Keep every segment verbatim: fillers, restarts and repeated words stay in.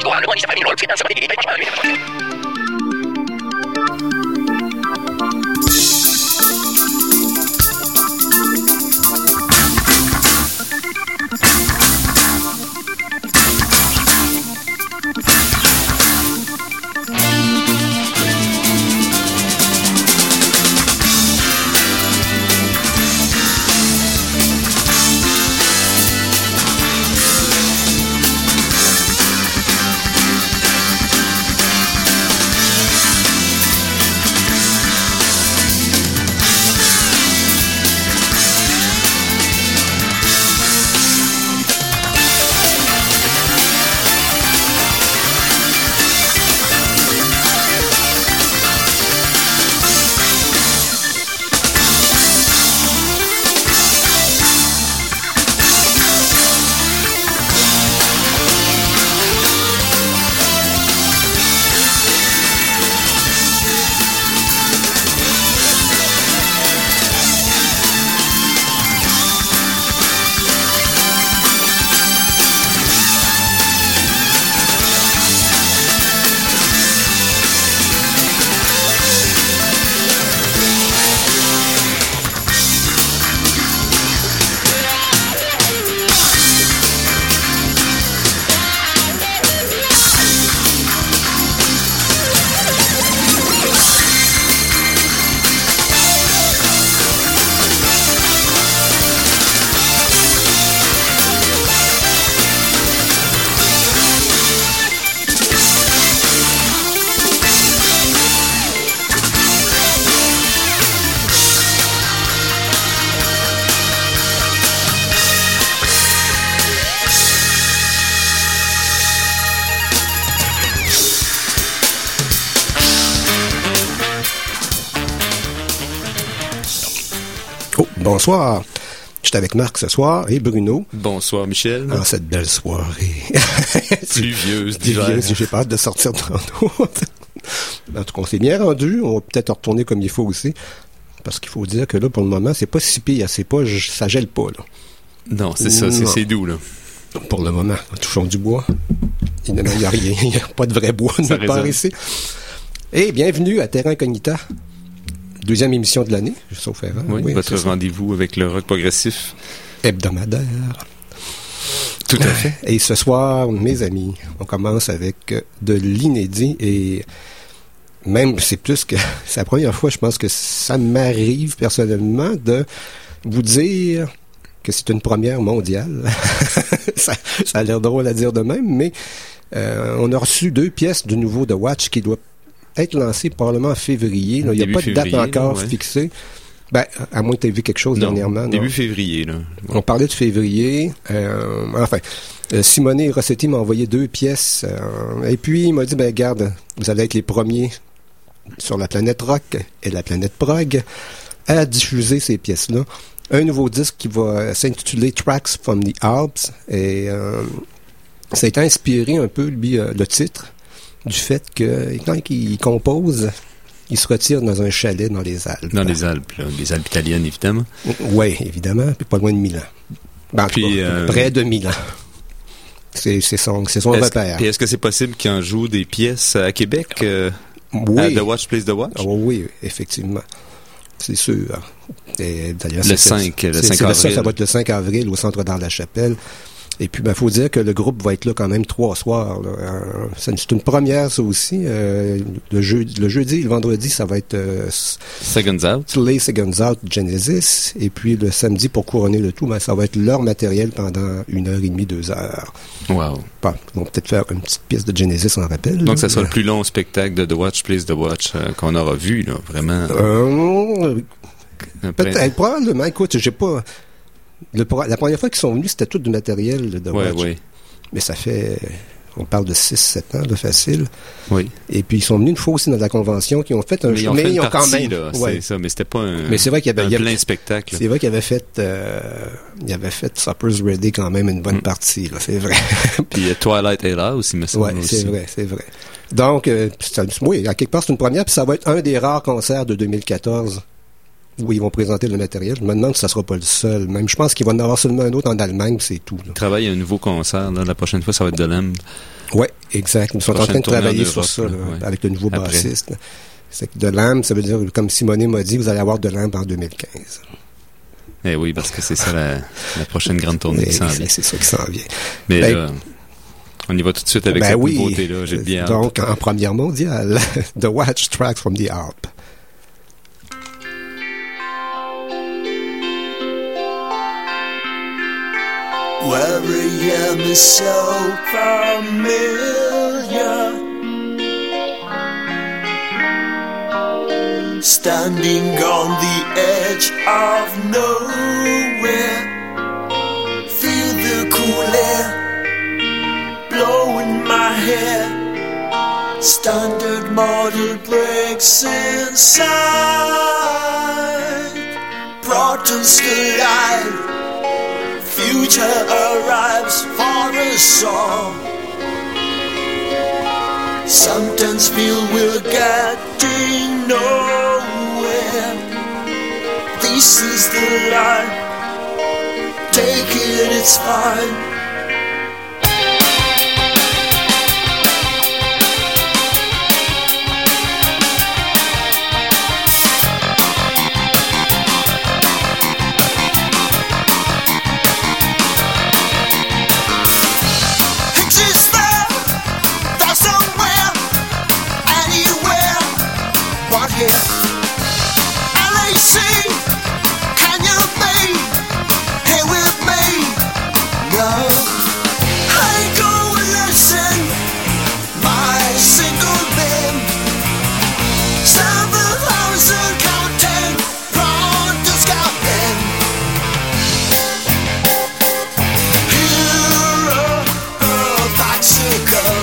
Bonsoir. Je suis avec Marc ce soir et Bruno. Bonsoir Michel. En cette belle soirée. Pluvieuse d'hiver. Pluvieuse, j'ai pas hâte de sortir de l'eau. En tout cas, on s'est bien rendu. On va peut-être retourner comme il faut aussi. Parce qu'il faut dire que là, pour le moment, c'est pas si pire. C'est pas, ça gèle pas, là. Non, c'est ça, c'est, c'est doux, là. Pour le moment, touchons du bois. Il n'y a rien. Il n'y a pas de vrai bois nulle part ici. Et bienvenue à Terra Incognita. Deuxième émission de l'année, sauf erreur. Oui, oui, votre rendez-vous avec le rock progressif. Hebdomadaire. Tout à fait. Et ce soir, mes amis, on commence avec de l'inédit et même, c'est plus que... C'est la première fois, je pense que ça m'arrive personnellement de vous dire que c'est une première mondiale. ça, ça a l'air drôle à dire de même, mais euh, on a reçu deux pièces du nouveau The Watch qui doit être lancé probablement en février. Là. Il n'y a pas de date encore ouais. fixée. Ben, à moins que tu aies vu quelque chose non, dernièrement. Début non. février, là. Ouais. On parlait de février. Euh, enfin, euh, Simone Rossetti m'a envoyé deux pièces. Euh, et puis, il m'a dit, ben, garde, vous allez être les premiers sur la planète rock et la planète prog à diffuser ces pièces-là. Un nouveau disque qui va s'intituler Tracks from the Alps. Et euh, ça a été inspiré un peu, lui, euh, le titre, du fait que quand il compose, il se retire dans un chalet dans les Alpes. Dans les Alpes, là, les Alpes italiennes, évidemment. Oui, évidemment, puis pas loin de Milan. Ben, puis, cas, euh... près de Milan. C'est, c'est son, c'est son est-ce, repère. Et est-ce que c'est possible qu'il en joue des pièces à Québec, euh, oui. à The Watch Plays The Watch? Oh, oui, effectivement. C'est sûr. Et, d'ailleurs, le c'est, cinq, le c'est, cinq c'est avril. Ça, ça va être le cinq avril au Centre d'Arles-la-Chapelle. Et puis, ben, faut dire que le groupe va être là quand même trois soirs. Là. Euh, c'est une première, ça aussi. Euh, le, jeu, le jeudi et le vendredi, ça va être euh, Seconds Out. Les Seconds Out Genesis. Et puis, le samedi, pour couronner le tout, ben, ça va être leur matériel pendant une heure et demie, deux heures. Wow. Bon, ils vont peut-être faire une petite pièce de Genesis en rappel. Donc, là. ça sera le plus long spectacle de The Watch Plays The Watch euh, qu'on aura vu, là, vraiment. Euh, peut-être, probablement. Écoute, j'ai pas... Le, la première fois qu'ils sont venus, c'était tout du matériel de ouais, Watch. Ouais. Mais ça fait, on parle de six sept ans de facile. Oui. Et puis ils sont venus une fois aussi dans la convention, qui ont fait un mais ils ont, fait mais une ils ont partie, quand même. Là, ouais. C'est ça, mais c'était pas un, mais c'est vrai qu'il y avait, un il y avait, plein spectacle. C'est vrai qu'il avait fait, euh, il avait fait Supper's Ready quand même une bonne mm. partie, là, c'est vrai. Puis uh, Twilight est là aussi, me semble. Oui, c'est aussi. vrai, c'est vrai. Donc, euh, ça, oui, à quelque part, c'est une première, puis ça va être un des rares concerts de deux mille quatorze où ils vont présenter le matériel. Je me demande si ça sera pas le seul. Même, je pense qu'il va en avoir seulement un autre en Allemagne, c'est tout. Là. Ils travaillent un nouveau concert. Là. La prochaine fois, ça va être de l'A M. Oui, exact. Ils sont en train de travailler sur ça, là, ouais. avec le nouveau Après. bassiste. C'est que de l'A M, ça veut dire, comme Simonet m'a dit, vous allez avoir de l'A M en deux mille quinze. Eh oui, parce que c'est ça la, la prochaine grande tournée qui s'en vient. C'est ça qui s'en vient. Mais ben, là, on y va tout de suite avec ben cette oui, nouveauté-là. J'ai bien hâte. Donc, en première mondiale, The Watch Tracks from the Harp. Where I am is so familiar, standing on the edge of nowhere. Feel the cool air blowing my hair. Standard model breaks inside. Proton's collide. Future arrives for a song. Sometimes feel we're getting nowhere. This is the line. Take it, it's fine. L A C, can you be here with me? No, I go and listen. My single beam, seven thousand counting, pronto scouting. Hero of bicycle.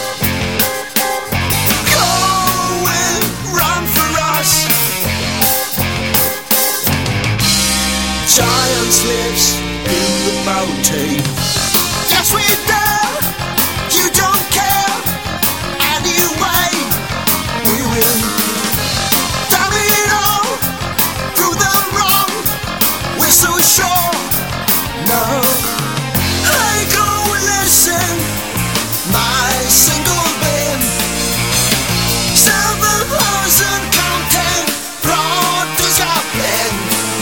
Lives in the mountain. Yes, we dare. You don't care. Anyway, we will damn it all. Prove them wrong. We're so sure. No, I go and listen. My single beam. Seven thousand counting. Protos happening.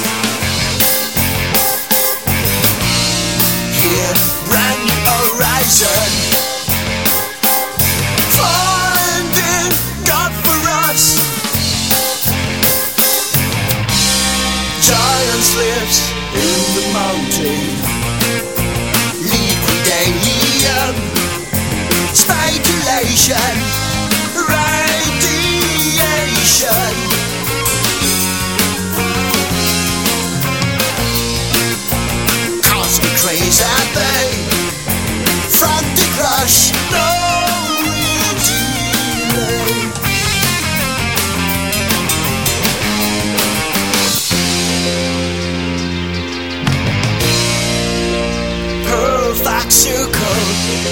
Brand new horizon, finding God for us. Giants lives in the mountain. Liquidation, speculation, radiation. Cosmic rays at bay. From the crush, no delay. Perfect circle,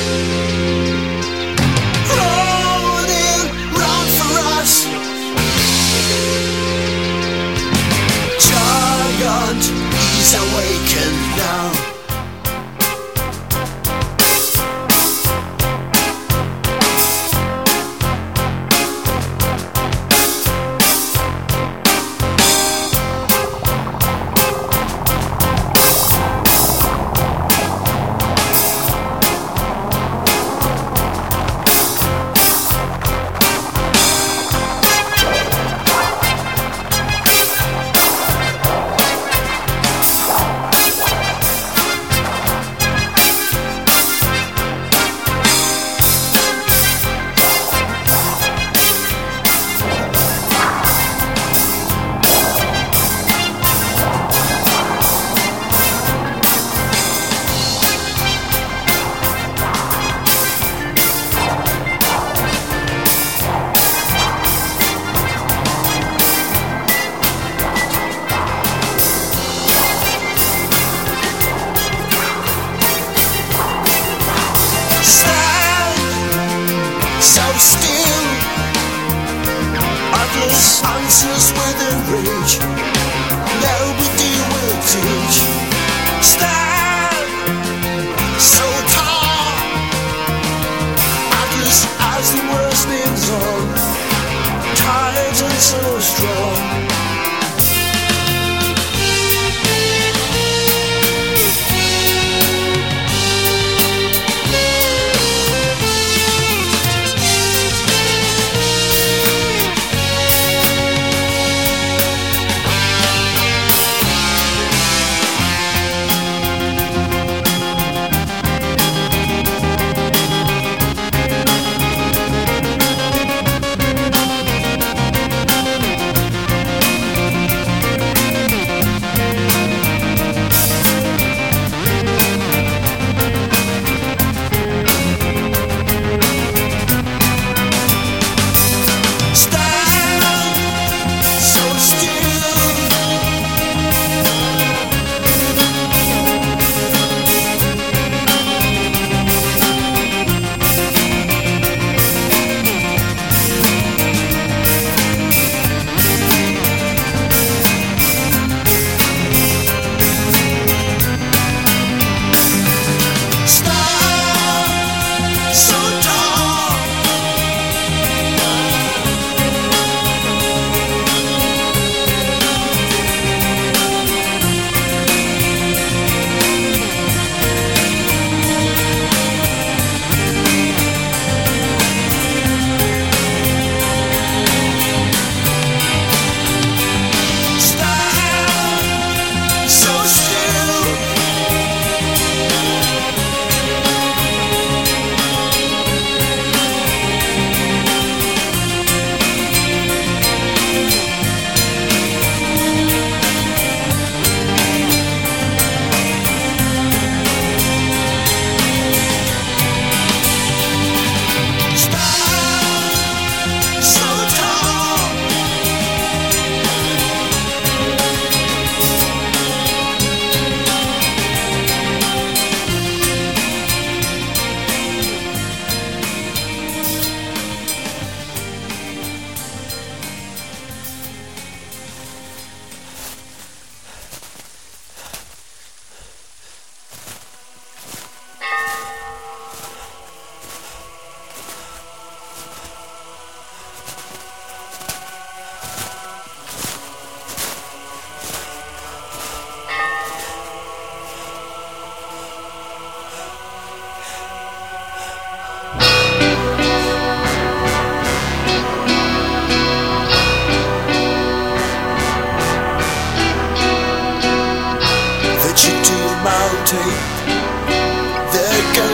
rolling round for us. Giant is awakened now. Answers within reach.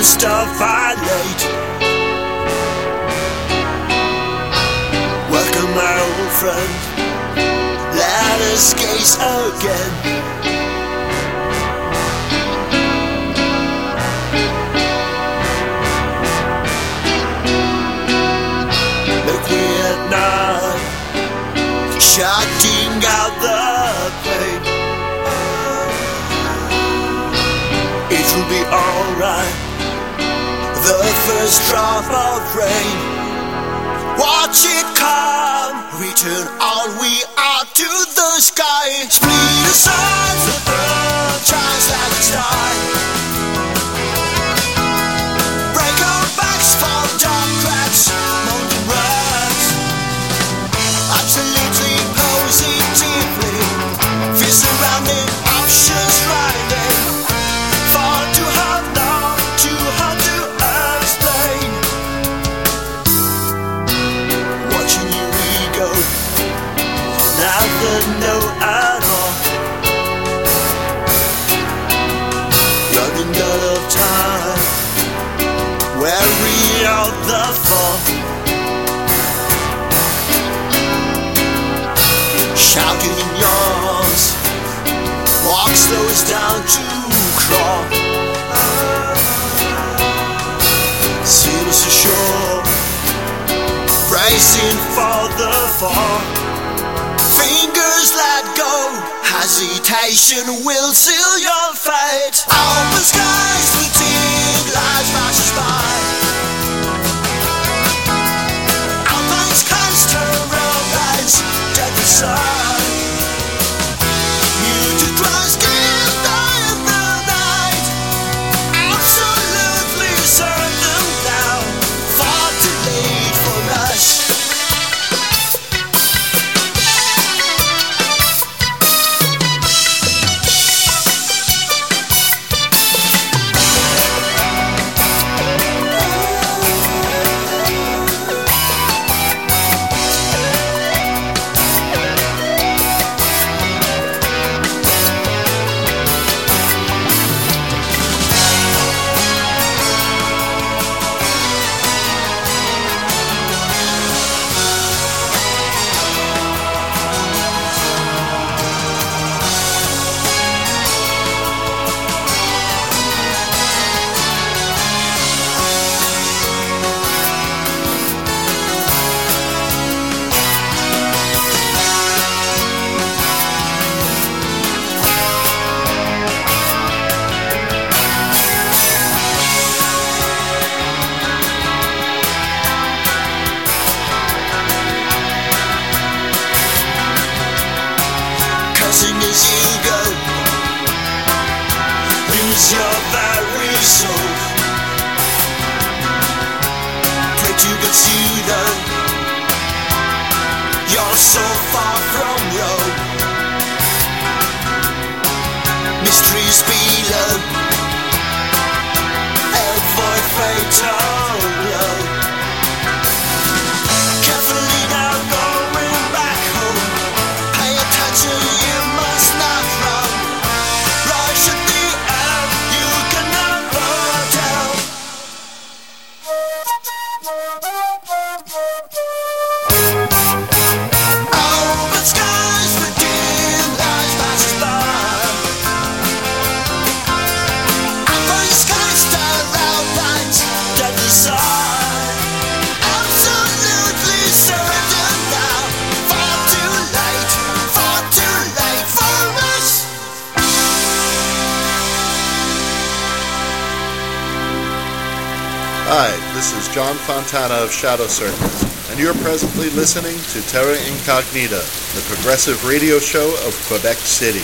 stuff violate. Welcome my old friend, let us gaze again. Shutting out the pain. It will be alright. The first drop of rain. Watch it come. Return all we are to the sky. Split aside the bird. Shines like a star. Break our backs for dark cracks. Mountain rocks. Absolutely positively, feel surrounding options riding. Far too hard now, too hard to explain. Watching you ego, never know at all. Running out of time, weary of the fall. Shouting in yours, walk slows down to crawl. Sailors ashore, bracing for the fall. Fingers let go, hesitation will seal your fate. Open skies, fleeting light passes by. Alpine skies turn round lights, dead beside. John Fontana of Shadow Circus, and you're presently listening to Terra Incognita, the progressive radio show of Quebec City.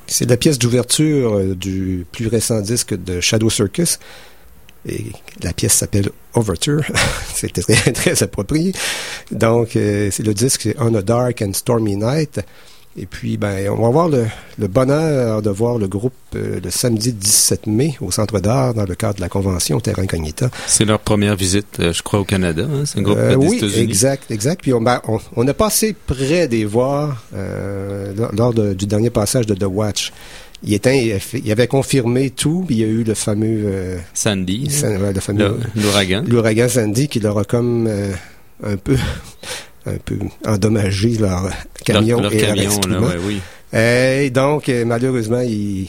C'est la pièce d'ouverture euh, du plus récent disque de Shadow Circus. Et la pièce s'appelle Overture. C'est très, très approprié. Donc, euh, c'est le disque, c'est On a Dark and Stormy Night. Et puis, ben, on va avoir le, le bonheur de voir le groupe euh, le samedi dix-sept mai au Centre d'Art dans le cadre de la convention Terra Incognita. C'est leur première visite, euh, je crois, au Canada. Hein? C'est un groupe euh, des oui, États-Unis. exact, exact. Puis on, ben, on, on a passé près des voir euh, lors de, du dernier passage de The Watch. Il, était, il avait confirmé tout, puis il y a eu le fameux... Euh, Sandy. San, le fameux l'ouragan. L'ouragan Sandy qui leur a comme euh, un peu... un peu endommagé leur camion leur, leur et camion, leur là, ouais, oui. Et donc, euh, malheureusement, il...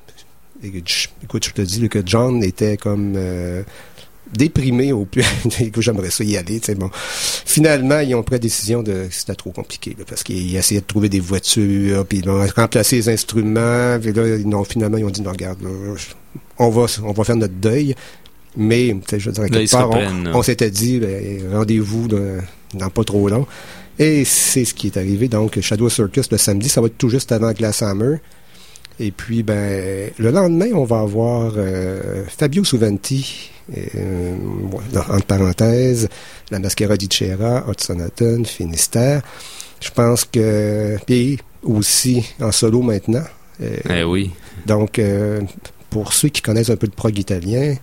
écoute, je te dis là, que John était comme euh, déprimé au plus... que j'aimerais ça y aller, tu sais, bon. Finalement, ils ont pris la décision de... C'était trop compliqué, là, parce qu'ils essayaient de trouver des voitures, puis ils ont remplacé les instruments, puis là, ils ont, finalement, ils ont dit, non, regarde, là, on va, on va faire notre deuil. Mais, tu sais, je veux dire, quelque part, on, on s'était dit, ben, rendez-vous là, dans pas trop long. Et c'est ce qui est arrivé. Donc, Shadow Circus, le samedi, ça va être tout juste avant Glasshammer. Et puis, ben, le lendemain, on va avoir euh, Fabio Suvanti, euh, entre parenthèses, La Mascara di Cera, Hudsonaton, Finistère. Je pense que... Puis, aussi, en solo maintenant. Euh, eh oui. Donc, euh, pour ceux qui connaissent un peu le prog italien...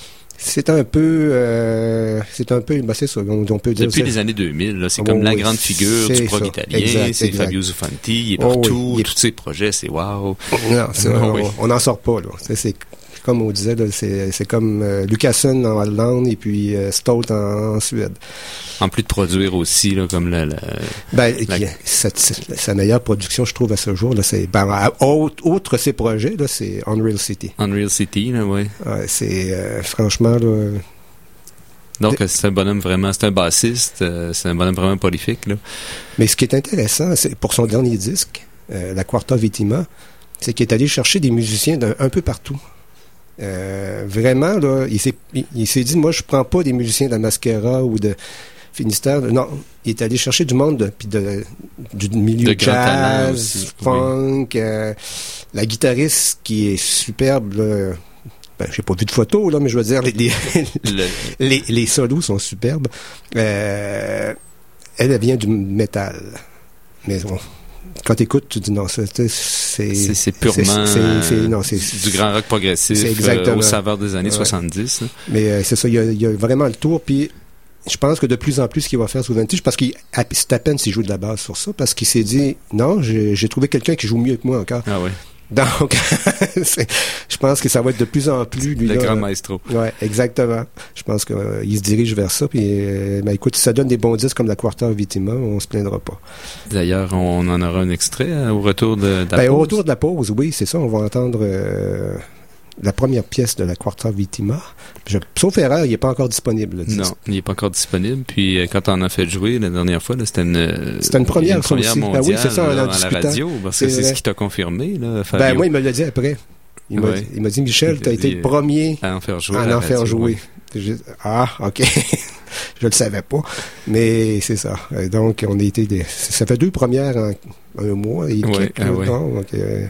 C'est un peu, euh, c'est un peu, ben c'est ça, on, on peut dire. Depuis les années deux mille, là, c'est oh, comme oui, la grande figure du prog italien, exact, c'est exact. Fabio Suvanti, il est partout, oh, oui, il est... tous ses projets, c'est wow. Non, c'est, oh, oui. on n'en sort pas, là. C'est, c'est comme on disait, là, c'est, c'est comme euh, Lucassen en Hollande et puis euh, Stolt en, en Suède. En plus de produire aussi, là, comme la... la ben, la... Sa, sa meilleure production, je trouve, à ce jour, là, c'est, ben, autre, outre ses projets, là, c'est Unreal City. Unreal City, là, oui. Ouais, c'est, euh, franchement, là... Donc, de... c'est un bonhomme vraiment, c'est un bassiste, euh, c'est un bonhomme vraiment prolifique, là. Mais ce qui est intéressant, c'est pour son dernier disque, euh, La Quarta Vittima, c'est qu'il est allé chercher des musiciens d'un un peu partout. Euh, vraiment, là, il s'est, il, il s'est dit, moi, je prends pas des musiciens de la Mascara ou de Finistère. Non, il est allé chercher du monde, de, puis de, du milieu de jazz, aussi, funk, oui. euh, la guitariste qui est superbe, là. Ben, j'ai pas vu de photos, là, mais je veux dire, les, les, Le... les, les solos sont superbes. Euh, elle, elle vient du métal. Mais bon, quand t'écoutes, tu dis non, c'est... C'est, c'est, c'est purement c'est, c'est, c'est, non, c'est, du grand rock progressif euh, au saveur des années ouais. soixante-dix. Là. Mais euh, c'est ça, il y, a, il y a vraiment le tour, puis je pense que de plus en plus, ce qu'il va faire sur Suvanti, parce qu'il c'est à peine s'il joue de la base sur ça, parce qu'il s'est dit, non, j'ai, j'ai trouvé quelqu'un qui joue mieux que moi encore. Ah ouais. Donc, je pense que ça va être de plus en plus lui le là, grand maestro. Ouais, exactement. Je pense qu'il euh, se dirige vers ça. Puis, euh, ben, écoute, si ça donne des bons disques comme la Quarta Vittima, on se plaindra pas. D'ailleurs, on en aura un extrait euh, au retour de, de la ben, pause. Au retour de la pause, oui, c'est ça. On va entendre euh, la première pièce de la Quarta Vittima. Je, sauf erreur, il n'est pas encore disponible. Non, il n'est pas encore disponible. Puis euh, quand on a fait jouer la dernière fois, là, c'était une, c'était une première, une première mondiale ben oui, c'est ça, là, en à la radio. Parce que c'est, c'est ce qui t'a confirmé, là, Fabio. Ben moi, il me l'a dit après. Il, ouais. m'a, il m'a dit, Michel, tu as été le premier à en faire jouer. À en faire jouer. Oui. Ah, OK. Je le savais pas. Mais c'est ça. Donc, on a été des... Ça fait deux premières en un mois. Et ouais, ah ouais. temps, donc, euh,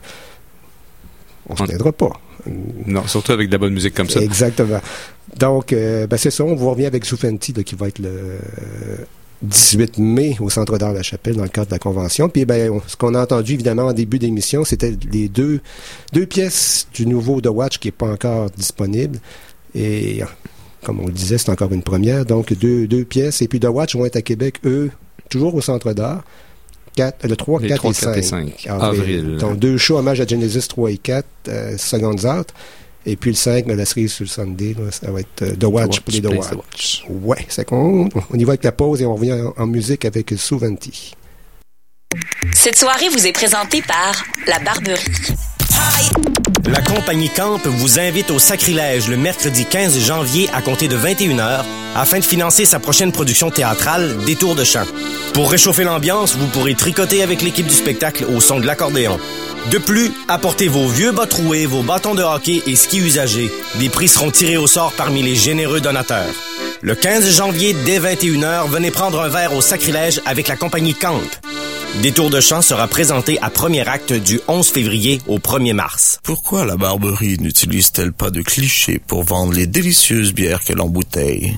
on se plaindra pas. Non, surtout avec de la bonne musique comme ça. Exactement. Donc, euh, ben c'est ça. On vous revient avec Suvanti, qui va être le dix-huit mai au Centre d'Art La Chapelle dans le cadre de la convention. Puis, ben, on, ce qu'on a entendu évidemment en début d'émission, c'était les deux deux pièces du nouveau The Watch qui n'est pas encore disponible. Et comme on le disait, c'est encore une première. Donc, deux, deux pièces. Et puis, The Watch vont être à Québec, eux, toujours au Centre d'Art. quatre, le trois, quatre et cinq, cinq avril. avril. Donc, deux shows hommage à Genesis trois et quatre, euh, Seconds Out. Et puis le cinq, ben, la cerise sur le Sunday, là, ça va être euh, The Watch pour les The Watch. Watch. Ouais, c'est qu'on on y va avec la pause et on revient en, en musique avec Suvanti. Cette soirée vous est présentée par La Barberie. La compagnie Camp vous invite au Sacrilège le mercredi quinze janvier à compter de vingt et une heures afin de financer sa prochaine production théâtrale Détour de chant. Pour réchauffer l'ambiance, vous pourrez tricoter avec l'équipe du spectacle au son de l'accordéon. De plus, apportez vos vieux bas troués, vos bâtons de hockey et skis usagés. Des prix seront tirés au sort parmi les généreux donateurs. Le quinze janvier, dès vingt et une heures, venez prendre un verre au Sacrilège avec la compagnie Camp. Détour de Champ sera présenté à premier acte du onze février au premier mars. Pourquoi la Barberie n'utilise-t-elle pas de clichés pour vendre les délicieuses bières qu'elle embouteille?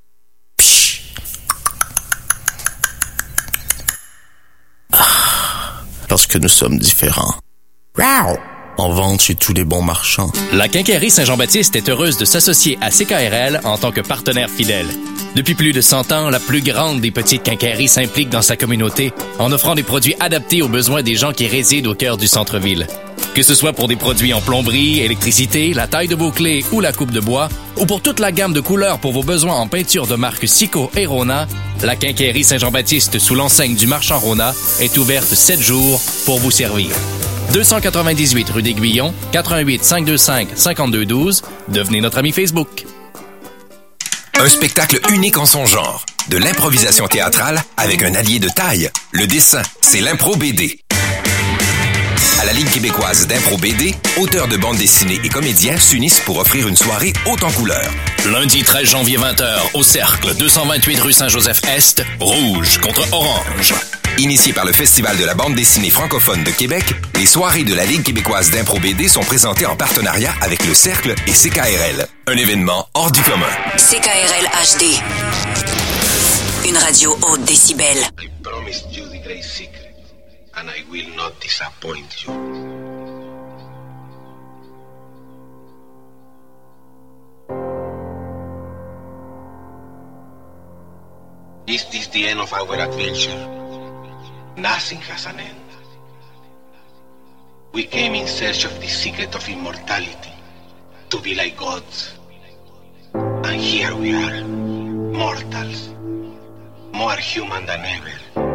Parce que nous sommes différents. Wow! En vente chez tous les bons marchands. La Quincaillerie Saint-Jean-Baptiste est heureuse de s'associer à C K R L en tant que partenaire fidèle. Depuis plus de cent ans, la plus grande des petites quincailleries s'implique dans sa communauté en offrant des produits adaptés aux besoins des gens qui résident au cœur du centre-ville. Que ce soit pour des produits en plomberie, électricité, la taille de vos clés ou la coupe de bois, ou pour toute la gamme de couleurs pour vos besoins en peinture de marque Sico et Rona, la Quincaillerie Saint-Jean-Baptiste sous l'enseigne du Marchand Rona est ouverte sept jours pour vous servir. deux cent quatre-vingt-dix-huit rue d'Aiguillon, quatre un huit, cinq deux cinq, cinq deux un deux. Devenez notre ami Facebook. Un spectacle unique en son genre. De l'improvisation théâtrale avec un allié de taille. Le dessin, c'est l'impro B D. À la Ligue québécoise d'impro B D, auteurs de bandes dessinées et comédiens s'unissent pour offrir une soirée haute en couleurs. Lundi treize janvier vingt heures, au Cercle, deux cent vingt-huit rue Saint-Joseph-Est, Rouge contre Orange. Initié par le Festival de la bande dessinée francophone de Québec, les soirées de la Ligue québécoise d'impro B D sont présentées en partenariat avec le Cercle et C K R L. Un événement hors du commun. C K R L H D. Une radio haute décibel. I promised you the great secret, and I will not disappoint you. Is this the end of our adventure? Nothing has an end. We came in search of the secret of immortality, to be like gods. And here we are, mortals, more human than ever.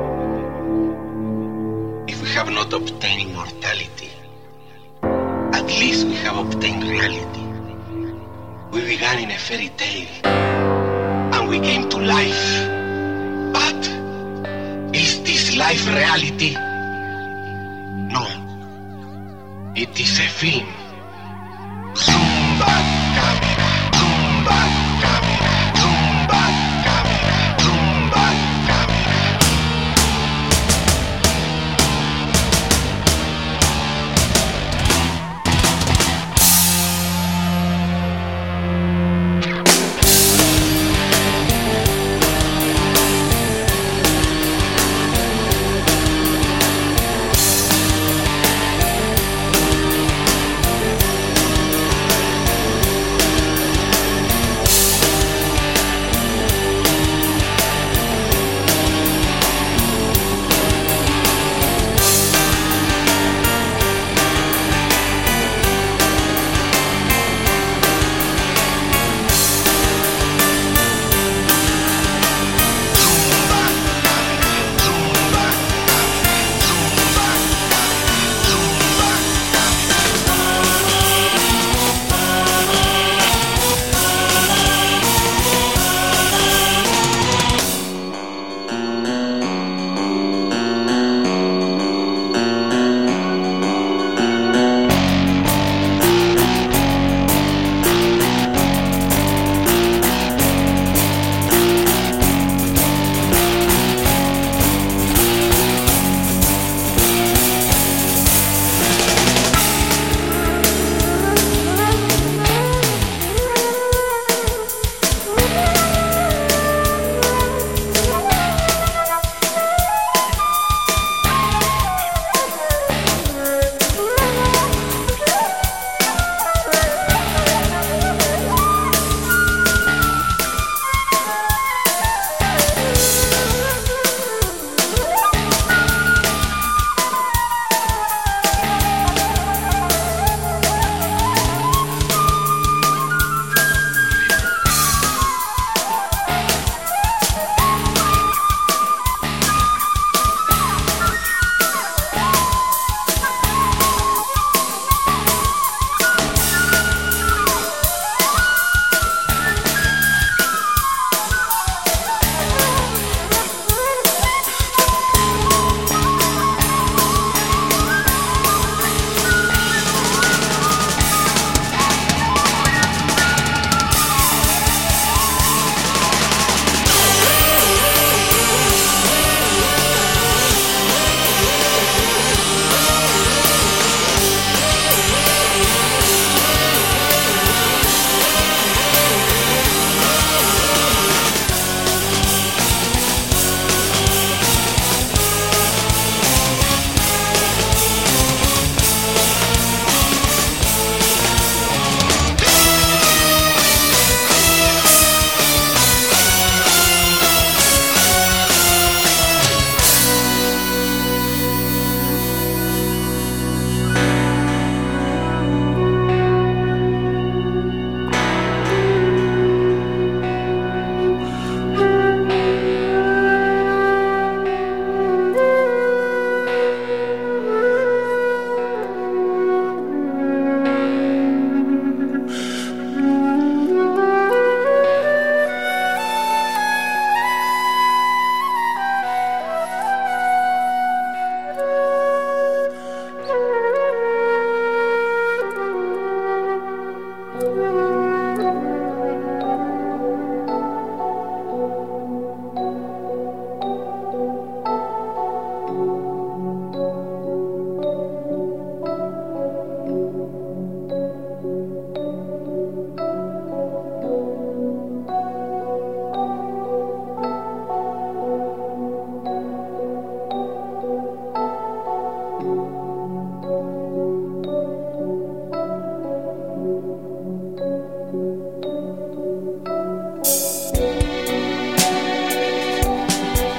If we have not obtained immortality, at least we have obtained reality. We began in a fairy tale, and we came to life. But is this life reality? No. It is a film. Zoom back camera, zoom back camera, zoom back camera, zoom back camera.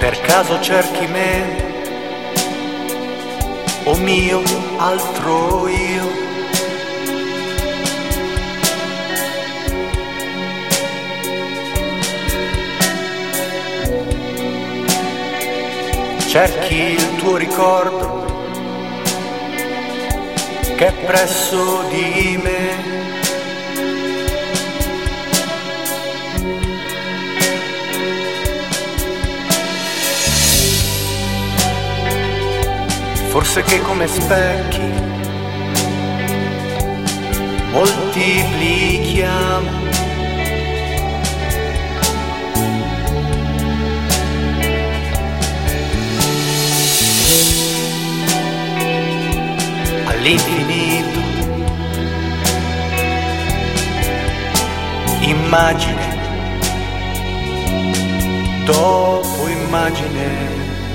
Per caso cerchi me, o mio altro io? Cerchi il tuo ricordo che è presso di me. Forse che come specchi moltiplichiamo all'infinito, immagine dopo immagine.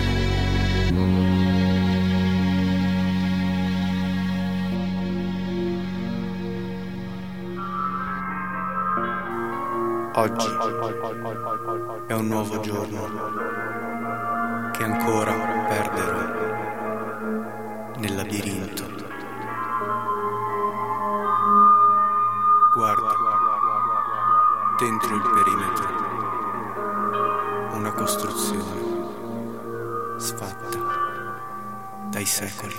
Oggi è un nuovo giorno che ancora perderò nel labirinto. Guarda, dentro il perimetro, una costruzione sfatta dai secoli.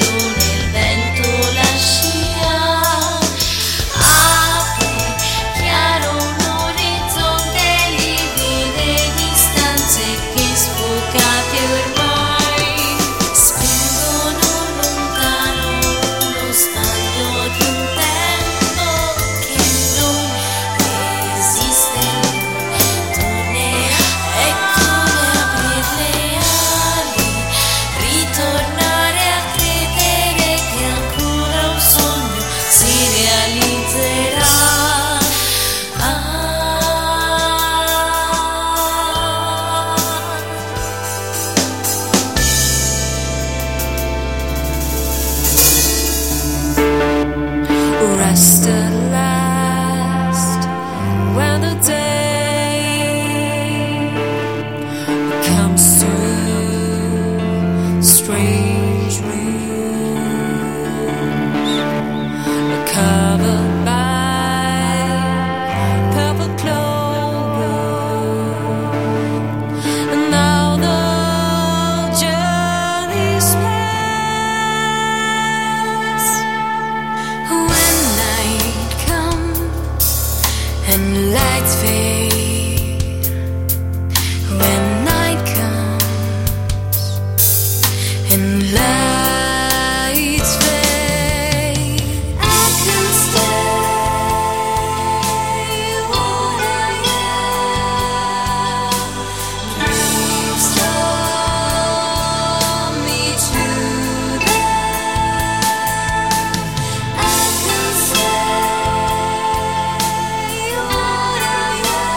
I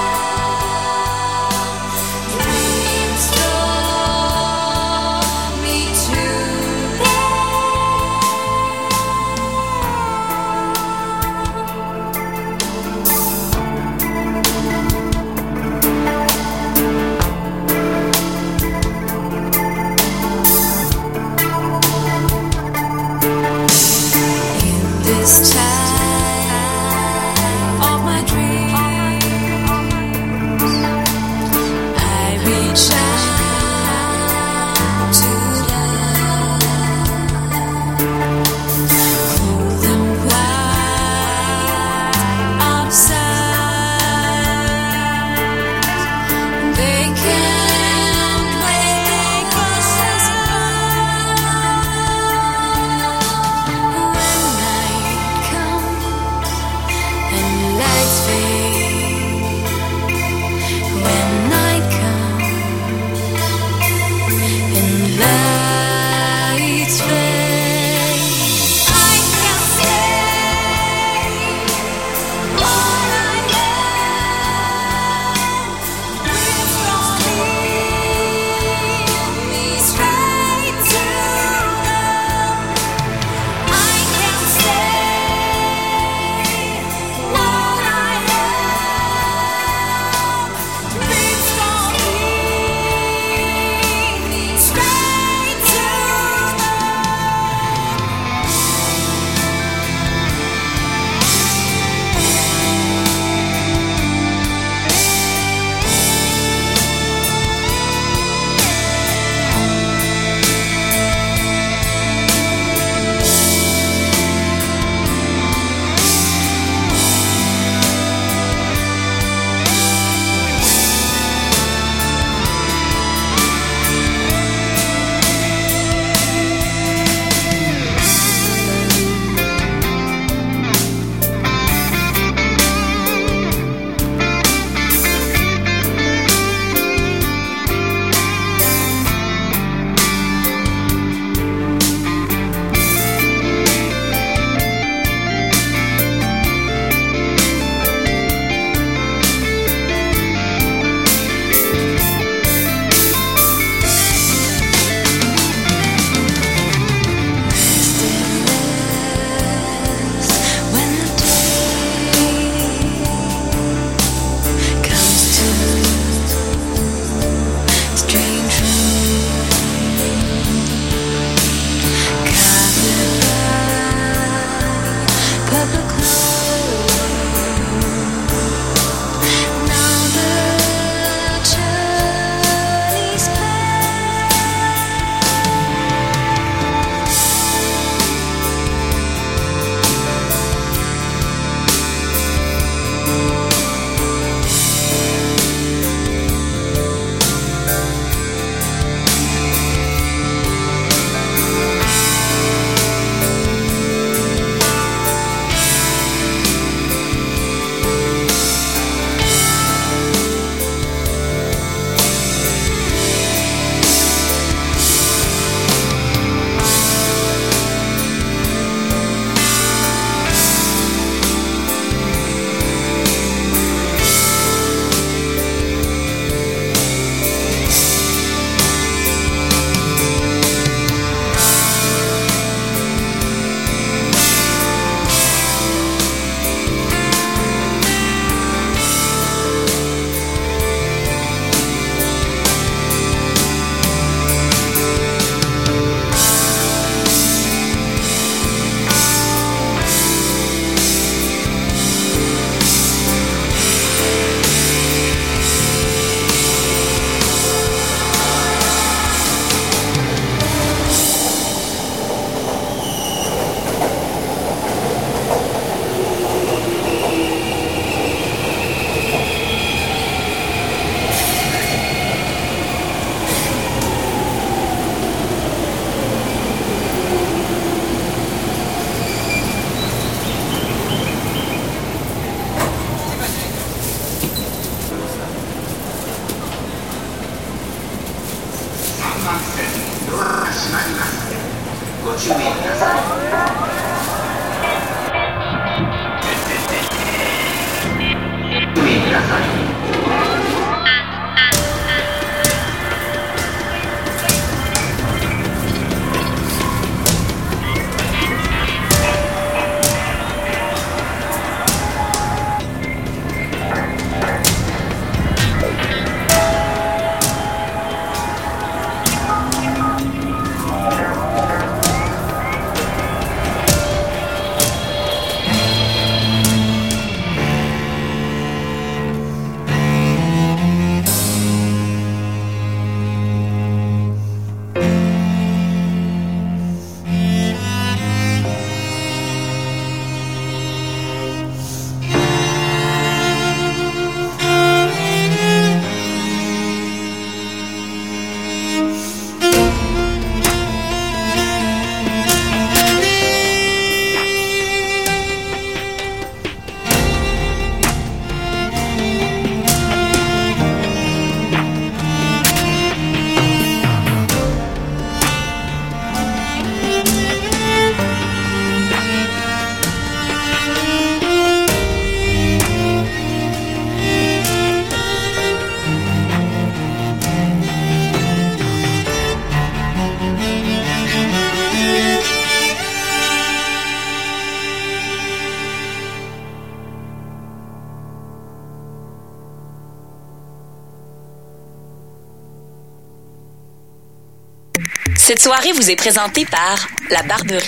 Cette soirée vous est présentée par La Barberie.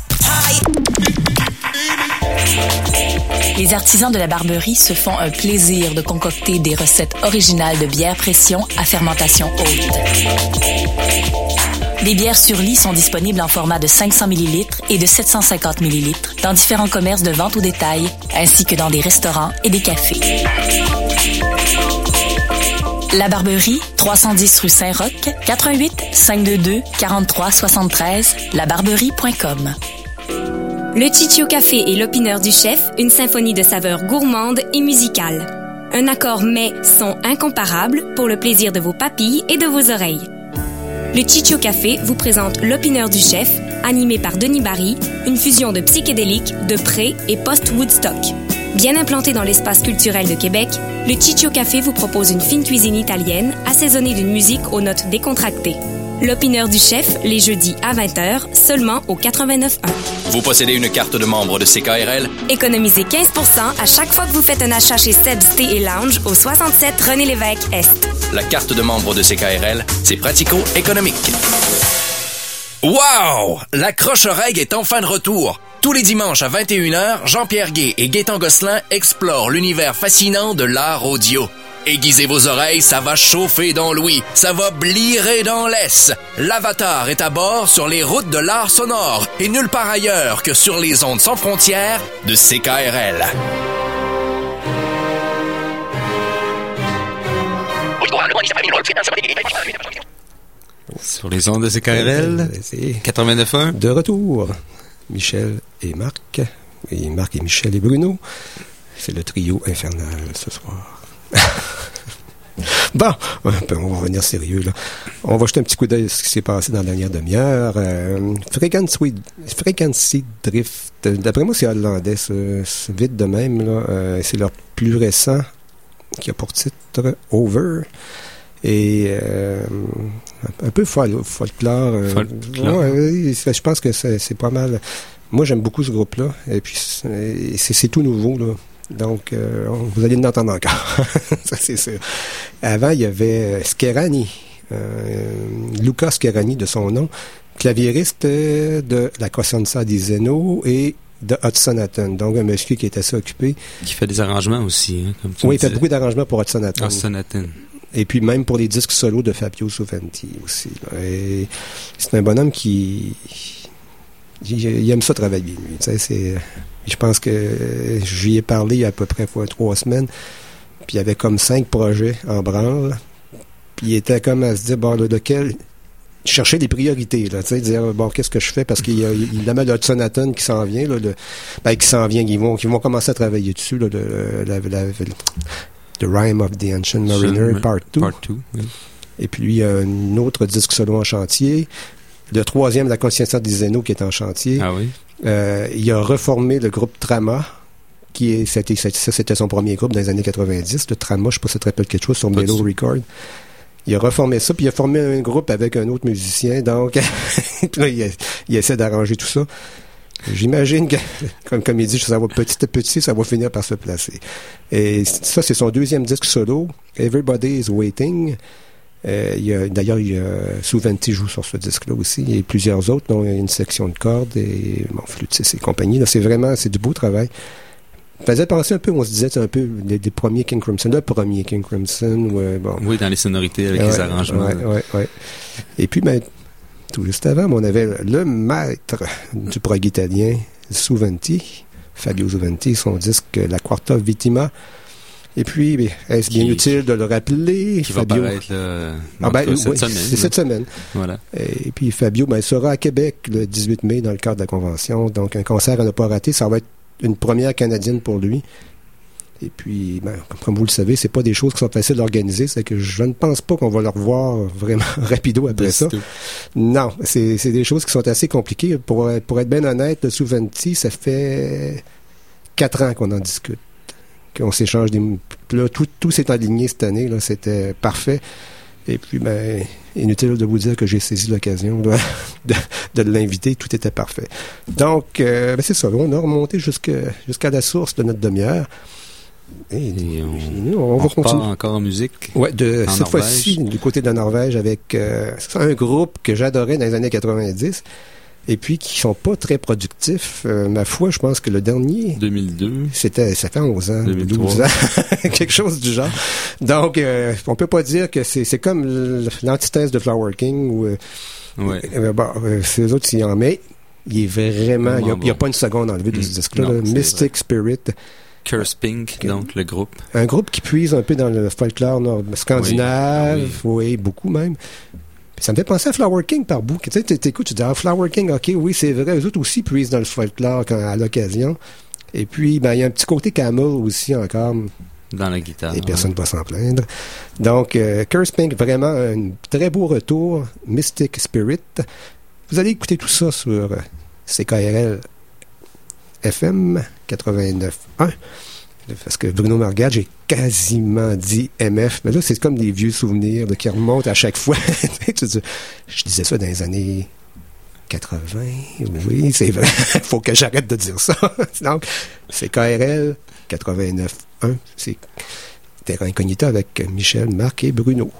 Les artisans de La Barberie se font un plaisir de concocter des recettes originales de bière pression à fermentation haute. Les bières sur lit sont disponibles en format de cinq cents millilitres et de sept cent cinquante millilitres dans différents commerces de vente au détail, ainsi que dans des restaurants et des cafés. La Barberie, trois cent dix rue Saint-Roch, quatre-vingt-huit cinq deux deux quarante-trois soixante-treize, labarberie point com. Le Chichio Café et l'Opineur du Chef, une symphonie de saveurs gourmandes et musicales. Un accord mets-son incomparable pour le plaisir de vos papilles et de vos oreilles. Le Chichio Café vous présente l'Opineur du Chef, animé par Denis Barry, une fusion de psychédélique, de pré et post-Woodstock. Bien implanté dans l'espace culturel de Québec, le Chichio Café vous propose une fine cuisine italienne assaisonnée d'une musique aux notes décontractées. L'Opineur du Chef, les jeudis à vingt heures, seulement au quatre-vingt-neuf un. Vous possédez une carte de membre de C K R L? Économisez quinze pour cent à chaque fois que vous faites un achat chez Seb's Thé et Lounge au soixante-sept René-Lévesque Est. La carte de membre de C K R L, c'est pratico-économique. Wow! La croche-oreille est enfin de retour! Tous les dimanches à vingt et une heures, Jean-Pierre Gué et Gaétan Gosselin explorent l'univers fascinant de l'art audio. Aiguisez vos oreilles, ça va chauffer dans l'ouïe, ça va blirer dans l'ess. L'Avatar est à bord sur les routes de l'art sonore et nulle part ailleurs que sur les ondes sans frontières de C K R L. Sur les ondes de C K R L, quatre-vingt-neuf un. De retour, Michel et Marc, et Marc et Michel et Bruno. C'est le trio infernal ce soir. Bon, on va revenir sérieux là. On va jeter un petit coup d'œil à ce qui s'est passé dans la dernière demi-heure. Euh, Frequency, Frequency Drift, d'après moi c'est hollandais, c'est, c'est vite de même là. Euh, c'est leur plus récent qui a pour titre Over. Et euh, un peu fol- folklore. Euh, folklore. Ouais, je pense que c'est, c'est pas mal. Moi j'aime beaucoup ce groupe-là. Et puis c'est, c'est, c'est tout nouveau là. Donc, euh, vous allez l'entendre encore. Ça, c'est sûr. Avant, il y avait Skerani, euh, Luca Skerani de son nom, claviériste de la Cosenza di Zeno et de Hudson Hatton. Donc, un monsieur qui est assez occupé. Qui fait des arrangements aussi. Hein, comme tu oui, il fait beaucoup d'arrangements pour Hudson Hatton. Hudson Hatton. Et puis, même pour les disques solos de Fabio Sufanti aussi. Et c'est un bonhomme qui... Il aime ça travailler, lui. Tu sais, c'est... Je pense que je lui ai parlé il y a à peu près fois, trois semaines. Puis il y avait comme cinq projets en branle. Puis il était comme à se dire, bon, là, de quel... Chercher des priorités, là, tu sais, dire, bon, qu'est-ce que je fais? Parce qu'il y a, il y a le Hudson Hatton qui s'en vient, là, le, ben, qui s'en vient, qui vont, qui vont commencer à travailler dessus, là, le, la, la, la, The Rime of the Ancient Mariner, Part deux. Part deux, oui. Et puis, il y a un autre disque solo en chantier. le troisième, la Conciencia di Zeno, qui est en chantier. Ah oui? Euh, il a reformé le groupe Trama, qui est, c'était, ça, c'était son premier groupe dans les années quatre-vingt-dix. Le Trama, je sais pas si ça te rappelle quelque chose, sur Mellow Record. Il a reformé ça, puis il a formé un groupe avec un autre musicien, donc là, il, il essaie d'arranger tout ça. J'imagine que, comme, comme il dit, ça va petit à petit, ça va finir par se placer. Et ça, c'est son deuxième disque solo, Everybody is Waiting. Euh, il y a, d'ailleurs, il y a Souventi joue sur ce disque-là aussi. Il y a plusieurs autres, dont une section de cordes et bon, flûtistes et compagnie. Là, c'est vraiment, c'est du beau travail. Ça faisait penser un peu, on se disait, c'est un peu des, des premiers King Crimson, le premier King Crimson. Ouais, bon. Oui, dans les sonorités avec ouais, les arrangements. Ouais, ouais, ouais. Et puis, ben, tout juste avant, on avait le maître du prog italien, Souventi, Fabio Souventi, son disque La Quarta Vittima. Et puis, bien, est-ce bien qui, utile de le rappeler? Qui Fabio... va paraître là, ah ben, cas, cette oui, semaine. C'est cette semaine. Voilà. Et puis, Fabio ben, sera à Québec le dix-huit mai dans le cadre de la convention. Donc, un concert à ne pas rater. Ça va être une première canadienne pour lui. Et puis, ben, comme vous le savez, c'est pas des choses qui sont faciles à organiser. C'est que je ne pense pas qu'on va le revoir vraiment rapido après ça. Tout. Non, c'est, c'est des choses qui sont assez compliquées. Pour, pour être bien honnête, le Souventi, ça fait quatre ans qu'on en discute. Qu'on s'échange des... Là, tout, tout s'est aligné cette année. Là, c'était parfait. Et puis, ben, inutile de vous dire que j'ai saisi l'occasion de, de, de l'inviter. Tout était parfait. Donc, euh, ben c'est ça. On a remonté jusqu'à, jusqu'à la source de notre demi-heure. Et, et on, on, on va continuer encore en musique. Ouais, de cette Norvège. Fois-ci du côté de la Norvège avec euh, un groupe que j'adorais dans les années quatre-vingt-dix et puis qui sont pas très productifs. Euh, ma foi, je pense que le dernier deux mille deux c'était ça fait onze ans, deux mille trois douze ans, quelque chose du genre. Donc euh, on peut pas dire que c'est c'est comme l'antithèse de Flower King ou euh, ouais. euh, bon, euh, ces autres y en met. Il est vraiment, il y a, bon. y a pas une seconde enlevée de mmh. ce disque-là. Non, là. Mystic Spirit. Curse Pink, okay. Donc le groupe. Un groupe qui puise un peu dans le folklore nord- scandinave, oui. oui, beaucoup même. Puis ça me fait penser à Flower King par bout. Tu sais, t'écoutes, tu dis, ah, Flower King, ok, oui, c'est vrai, eux autres aussi puisent dans le folklore quand, à l'occasion. Et puis, ben, il y a un petit côté Camel aussi encore. Dans la guitare. Et personne ne va s'en plaindre. Donc, euh, Curse Pink, vraiment un très beau retour. Mystic Spirit. Vous allez écouter tout ça sur C K R L F M quatre-vingt-neuf point un. Parce que Bruno Margade, j'ai quasiment dit M F. Mais là, c'est comme des vieux souvenirs là, qui remontent à chaque fois. Je disais ça dans les années quatre-vingts. Oui, c'est vrai. Il faut que j'arrête de dire ça. Donc, c'est K R L quatre-vingt-neuf point un. C'est Terra Incognita avec Michel, Marc et Bruno.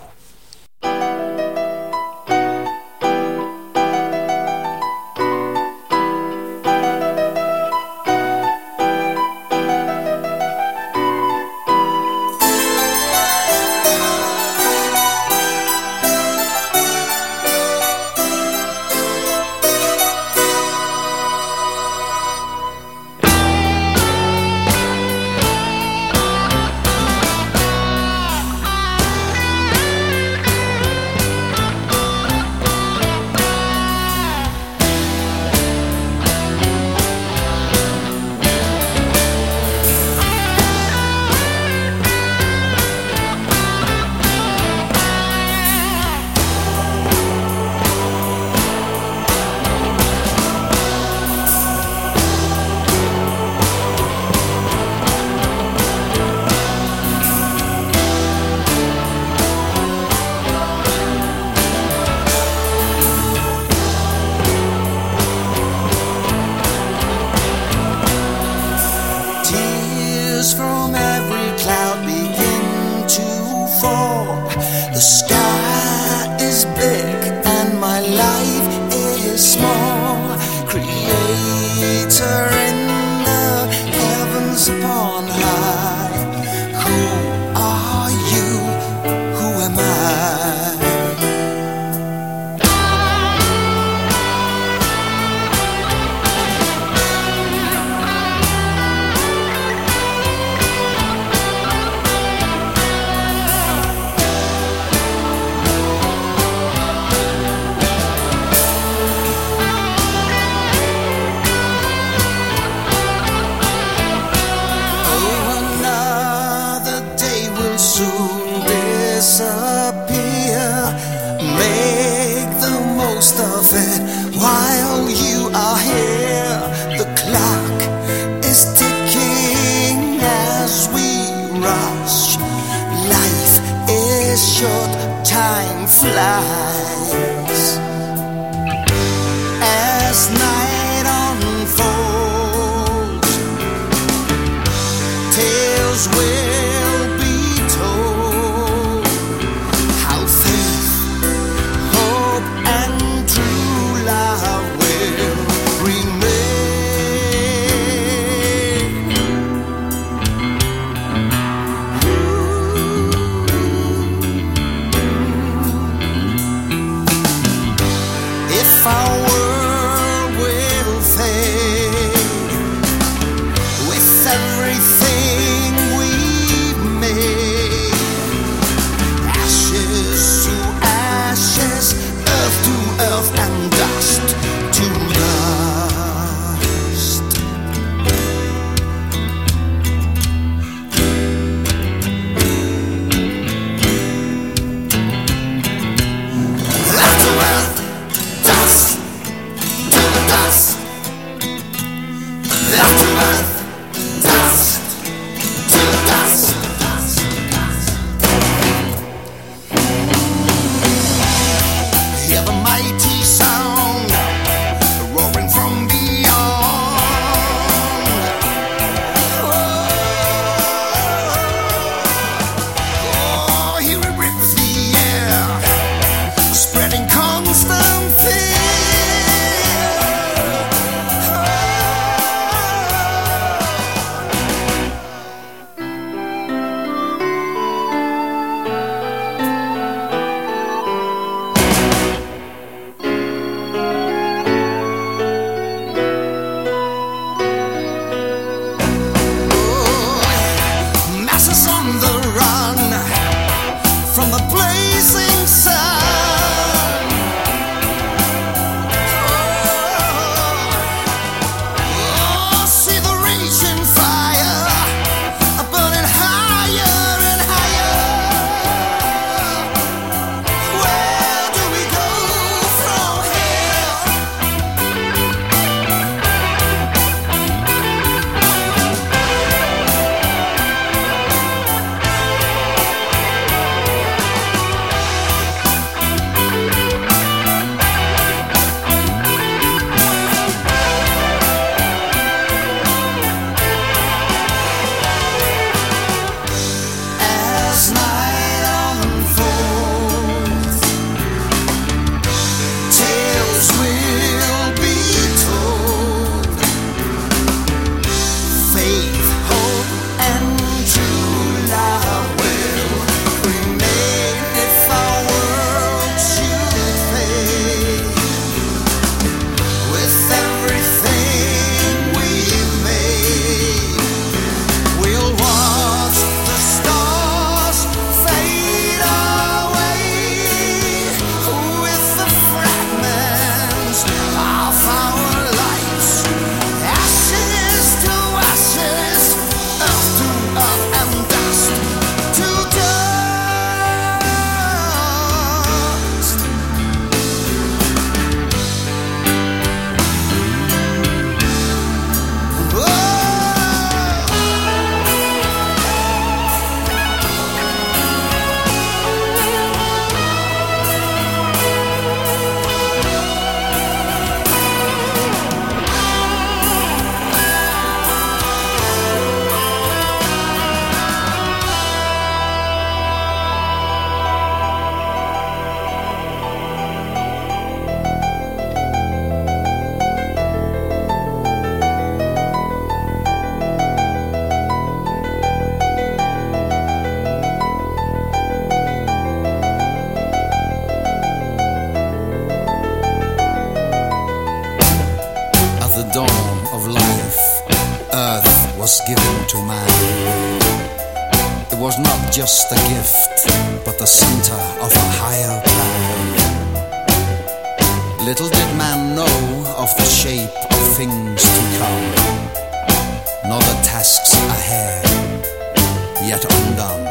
of life, earth was given to man. It was not just a gift, but the center of a higher plan. Little did man know of the shape of things to come, nor the tasks ahead, yet undone.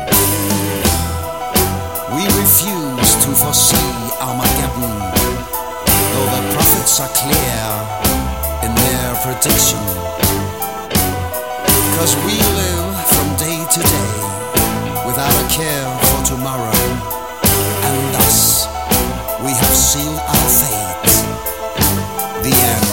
We refuse to foresee Armageddon, though the prophets are clear in their prediction. 'Cause we live from day to day without a care for tomorrow, and thus we have sealed our fate, the end.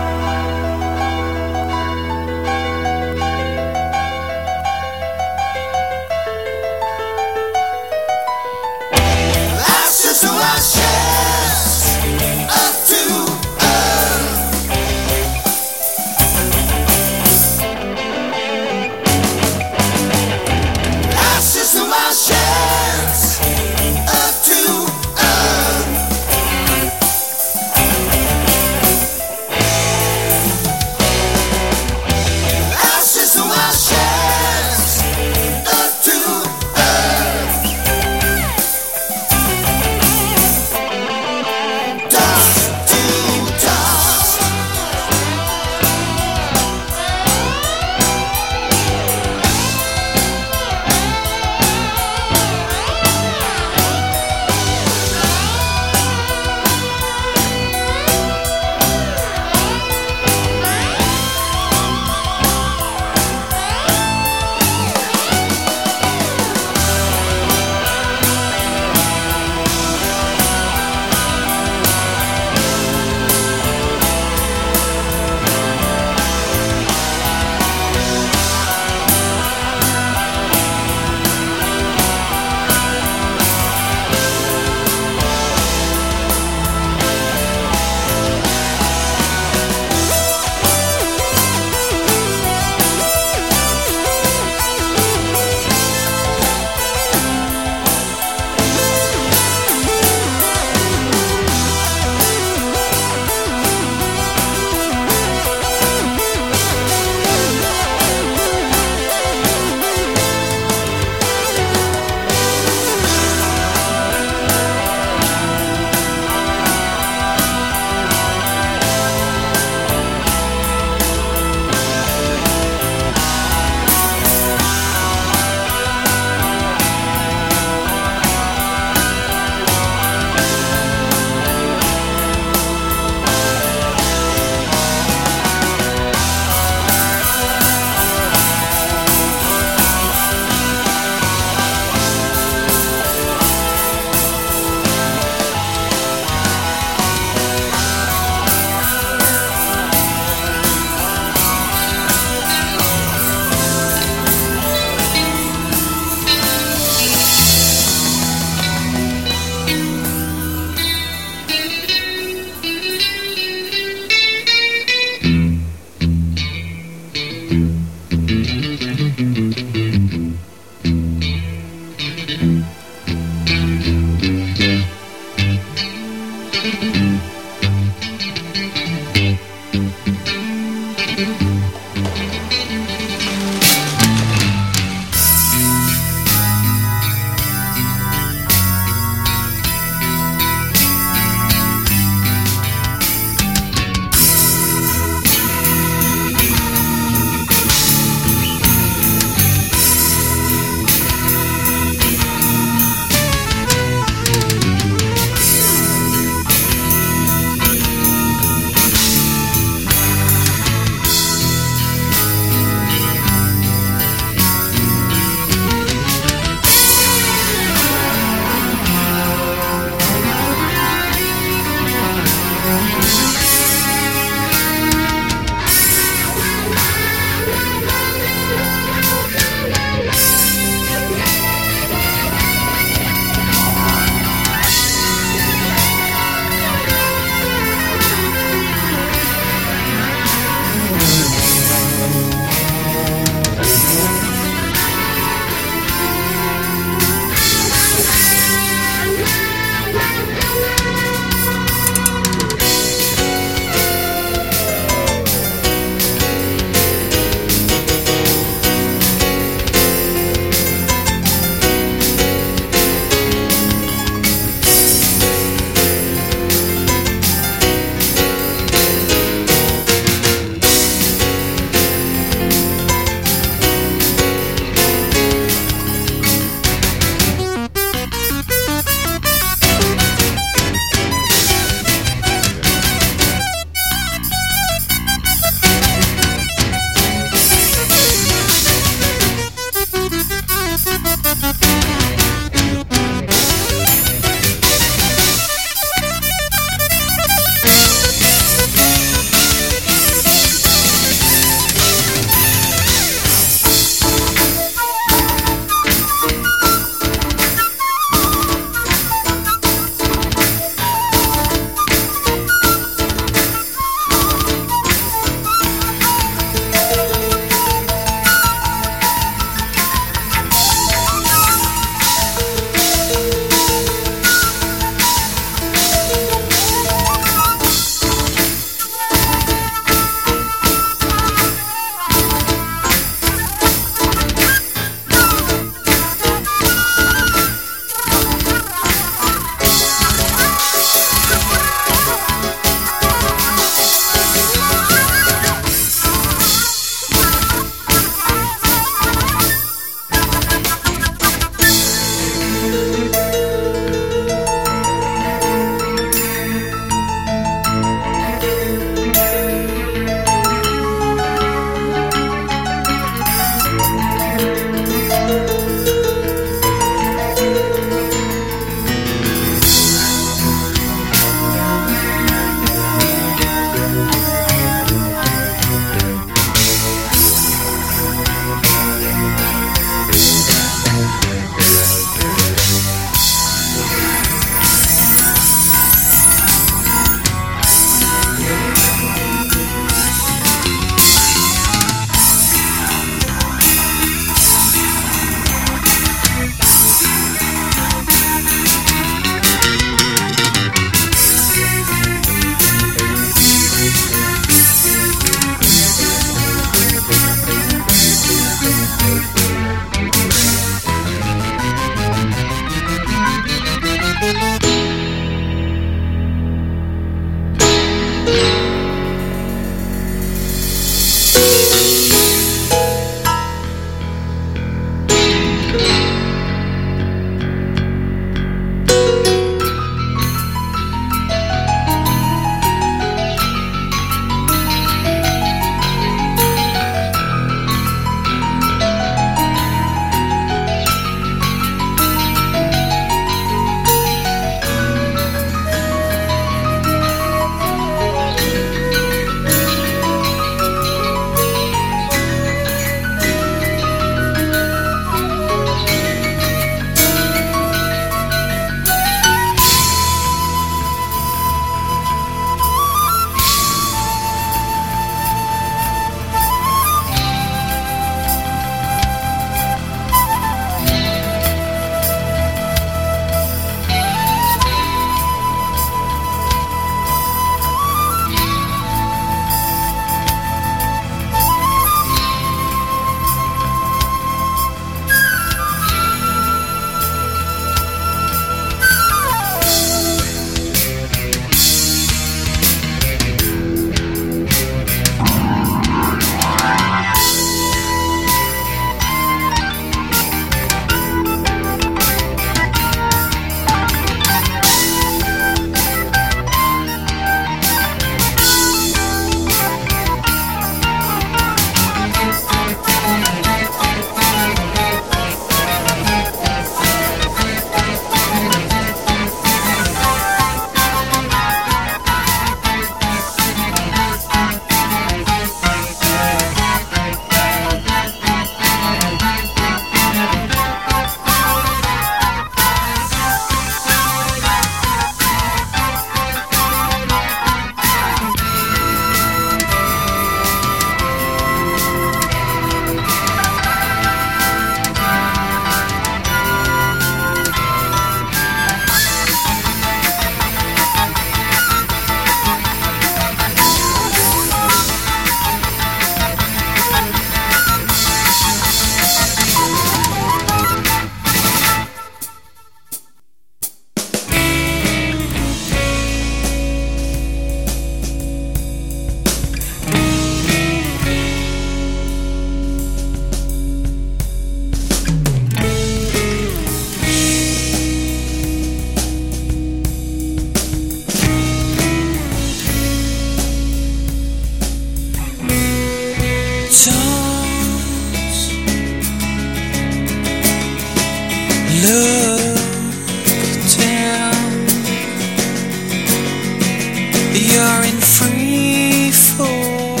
You're in free fall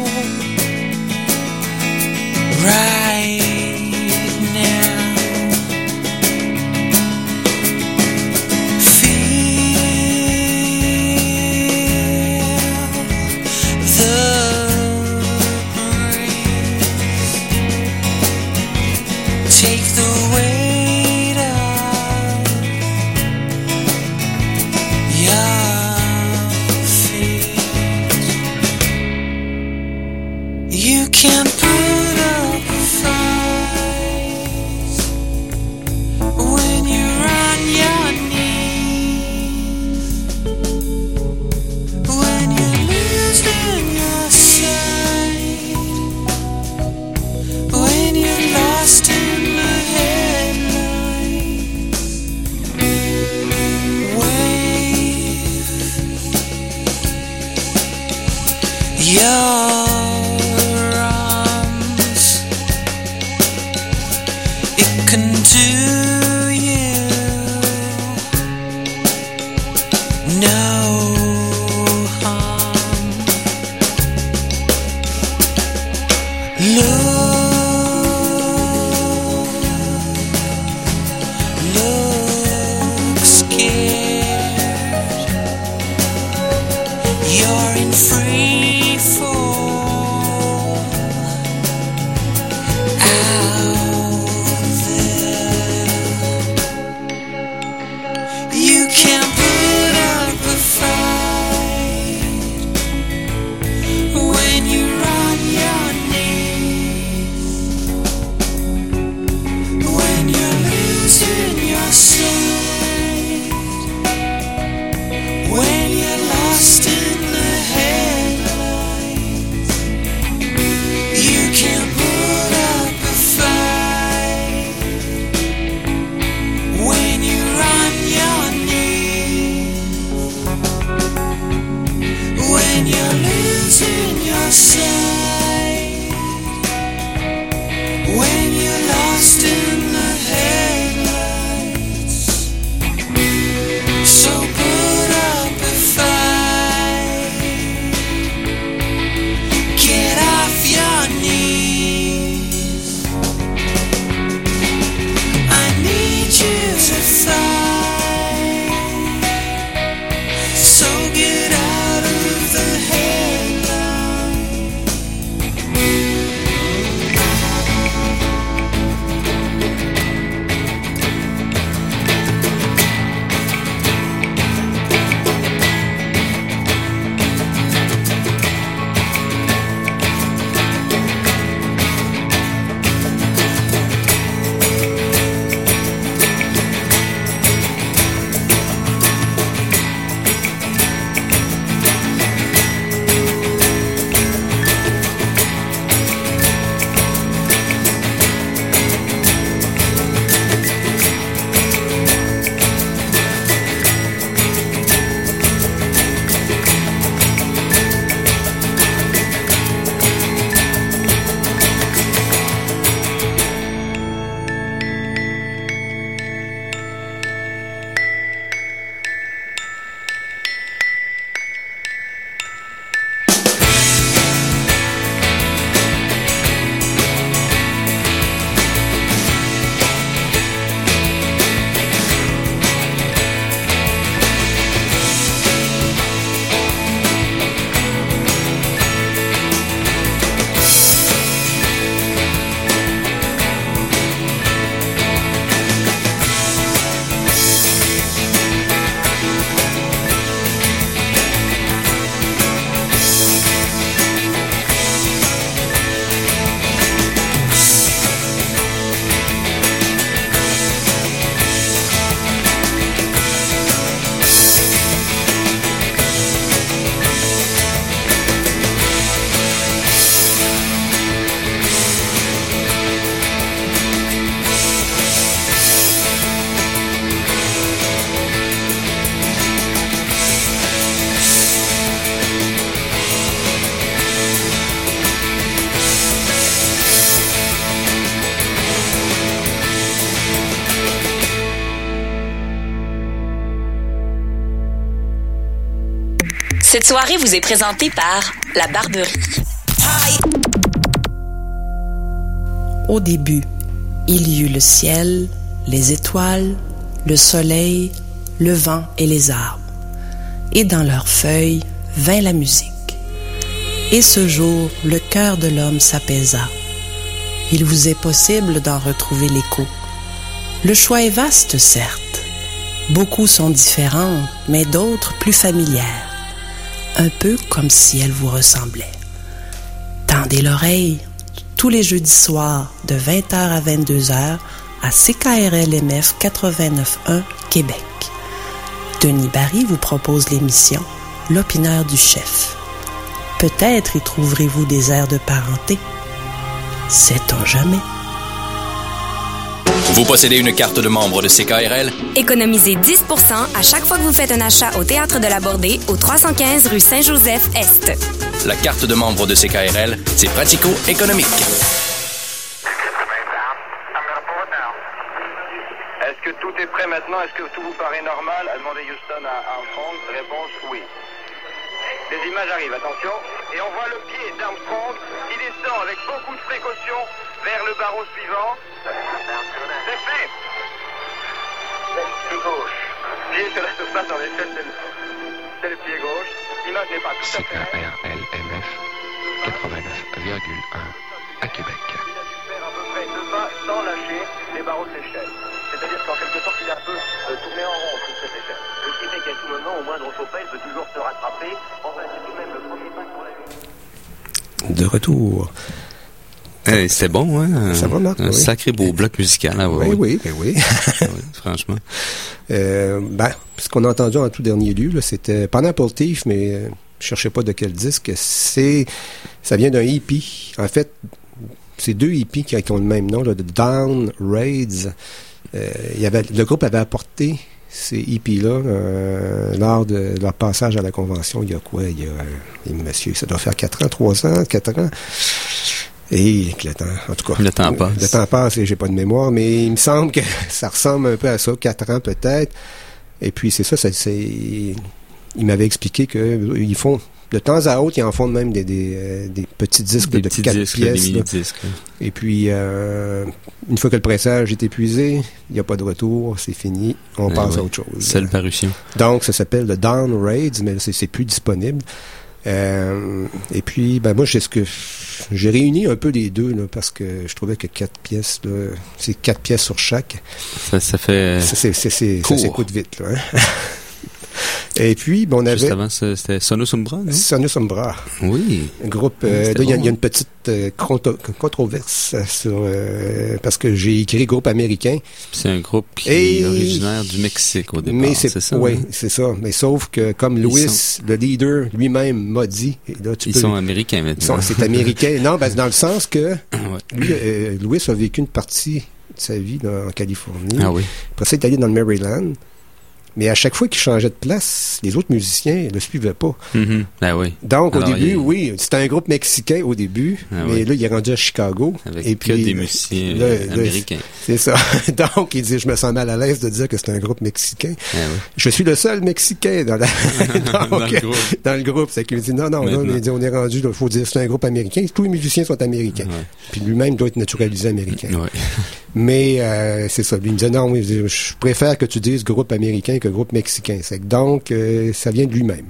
right now. Feel the breeze. Take the weight off your you can't put up a fight when you're on your knees, when you're losing your sight, when you're lost in the headlights. Wave your can do you no harm. Look, look scared. You're in free fall. Out there. You can't put up a fight when you're on your knees, when you're losing your sight, when you're lost in the headlights. You can't put up a fight when you're on your knees, when you're losing your sight, when you're lost in the headlights. So put up a fight, get off your knees. I need you to fight, so get out of the headlights. Cette soirée vous est présentée par La Barberie. Au début, il y eut le ciel, les étoiles, le soleil, le vent et les arbres. Et dans leurs feuilles vint la musique. Et ce jour, le cœur de l'homme s'apaisa. Il vous est possible d'en retrouver l'écho. Le choix est vaste, certes. Beaucoup sont différentes, mais d'autres plus familières. Un peu comme si elles vous ressemblaient. Tendez l'oreille, tous les jeudis soirs, de vingt heures à vingt-deux heures, à C K R L M F quatre-vingt-neuf point un, Québec. Denis Barry vous propose l'émission « L'opineur du chef ». Peut-être y trouverez-vous des airs de parenté. Sait-on jamais? Vous possédez une carte de membre de C K R L? Économisez dix pour cent à chaque fois que vous faites un achat au Théâtre de la Bordée, au trois cent quinze rue Saint-Joseph-Est. La carte de membre de C K R L, c'est pratico-économique. Est-ce que tout est prêt maintenant? Est-ce que tout vous paraît normal? A demandé Houston à Armstrong. Réponse oui. Les images arrivent, attention. Et on voit le pied d'Armstrong qui descend avec beaucoup de précaution vers le barreau suivant. C'est fait. Pied gauche. Pied sur la surface, en effet, c'est le, c'est le pied gauche. L'image n'est pas tout à fait... C K R L M F quatre-vingt-neuf virgule un à Québec. Faire à peu près deux pas sans lâcher les barreaux de l'échelle. C'est-à-dire qu'en quelque sorte, il a un peu euh, tourné en rond sur cette échelle. Ce qui fait qu'à tout moment, au moindre faux pas, il peut toujours se rattraper. Enfin, c'est tout de même le premier pas pour la... De retour. Hey, c'était bon, hein? Ça va, Marc, un oui. sacré beau bloc musical. Hein, oui, oui, oui. oui. oui franchement. Euh, ben, ce qu'on a entendu en tout dernier lieu, là, c'était Pineapple Thief, mais euh, je cherchais pas de quel disque. C'est, ça vient d'un E P. En fait, c'est deux E P qui, qui ont le même nom, là, de Down Raids. Euh, il y avait, le groupe avait apporté ces E P-là euh, lors de leur passage à la convention. Il y a quoi? Il y a, euh, monsieur, ça doit faire quatre ans, trois ans, quatre ans. Et le temps, en tout cas. Le temps passe. Le temps passe et j'ai pas de mémoire, mais il me semble que ça ressemble un peu à ça, quatre ans peut-être. Et puis c'est ça, ça c'est. Il m'avait expliqué que ils font de temps à autre, ils en font même des, des, euh, des petits disques des de petits quatre disques, pièces. Des mini-disques. Et puis euh, une fois que le pressage est épuisé, il n'y a pas de retour, c'est fini, on ouais, passe ouais. à autre chose. Seule parution. Donc ça s'appelle le Down Raids, mais c'est, c'est plus disponible. Euh, et puis, ben moi, j'ai ce que j'ai réuni un peu les deux là, parce que je trouvais que quatre pièces, là, c'est quatre pièces sur chaque. Ça, ça fait. Ça, c'est, c'est, c'est, ça s'écoute vite, là. Hein? Et puis, ben, on avait... Juste avant, c'était Sonus Umbra, non? Sonus Umbra. Oui. Un groupe... Euh, il y, y a une petite euh, contro- controverse sur... Euh, parce que j'ai écrit groupe américain. C'est un groupe qui Et... est originaire du Mexique au départ, mais c'est, c'est ça? Oui, hein? c'est ça. Mais sauf que, comme Louis, sont... le leader, lui-même m'a dit... Et là, tu Ils peux... sont américains maintenant. Sont, c'est américain. Non, ben, dans le sens que ouais. lui, euh, Louis a vécu une partie de sa vie là, en Californie. Ah oui. Après ça, il est allé dans le Maryland. Mais à chaque fois qu'il changeait de place, les autres musiciens ne le suivaient pas. Mm-hmm. Ah oui. Donc, Alors, au début, il... oui, c'était un groupe mexicain au début, ah mais oui. là, il est rendu à Chicago. Avec et que puis, des musiciens là, euh, américains. Là, c'est ça. Donc, il dit, je me sens mal à l'aise de dire que c'est un groupe mexicain. Ah oui. Je suis le seul Mexicain dans, la... Donc, dans le groupe. Dans le groupe. C'est qu'il dit, non, non, là, il dit, on est rendu, il faut dire, c'est un groupe américain. Tous les musiciens sont américains. Ouais. Puis lui-même doit être naturalisé américain. Ouais. Mais euh, c'est ça. Lui, il me disait, non, oui, je préfère que tu dises groupe américain que groupe mexicain. C'est que donc, euh, ça vient de lui-même.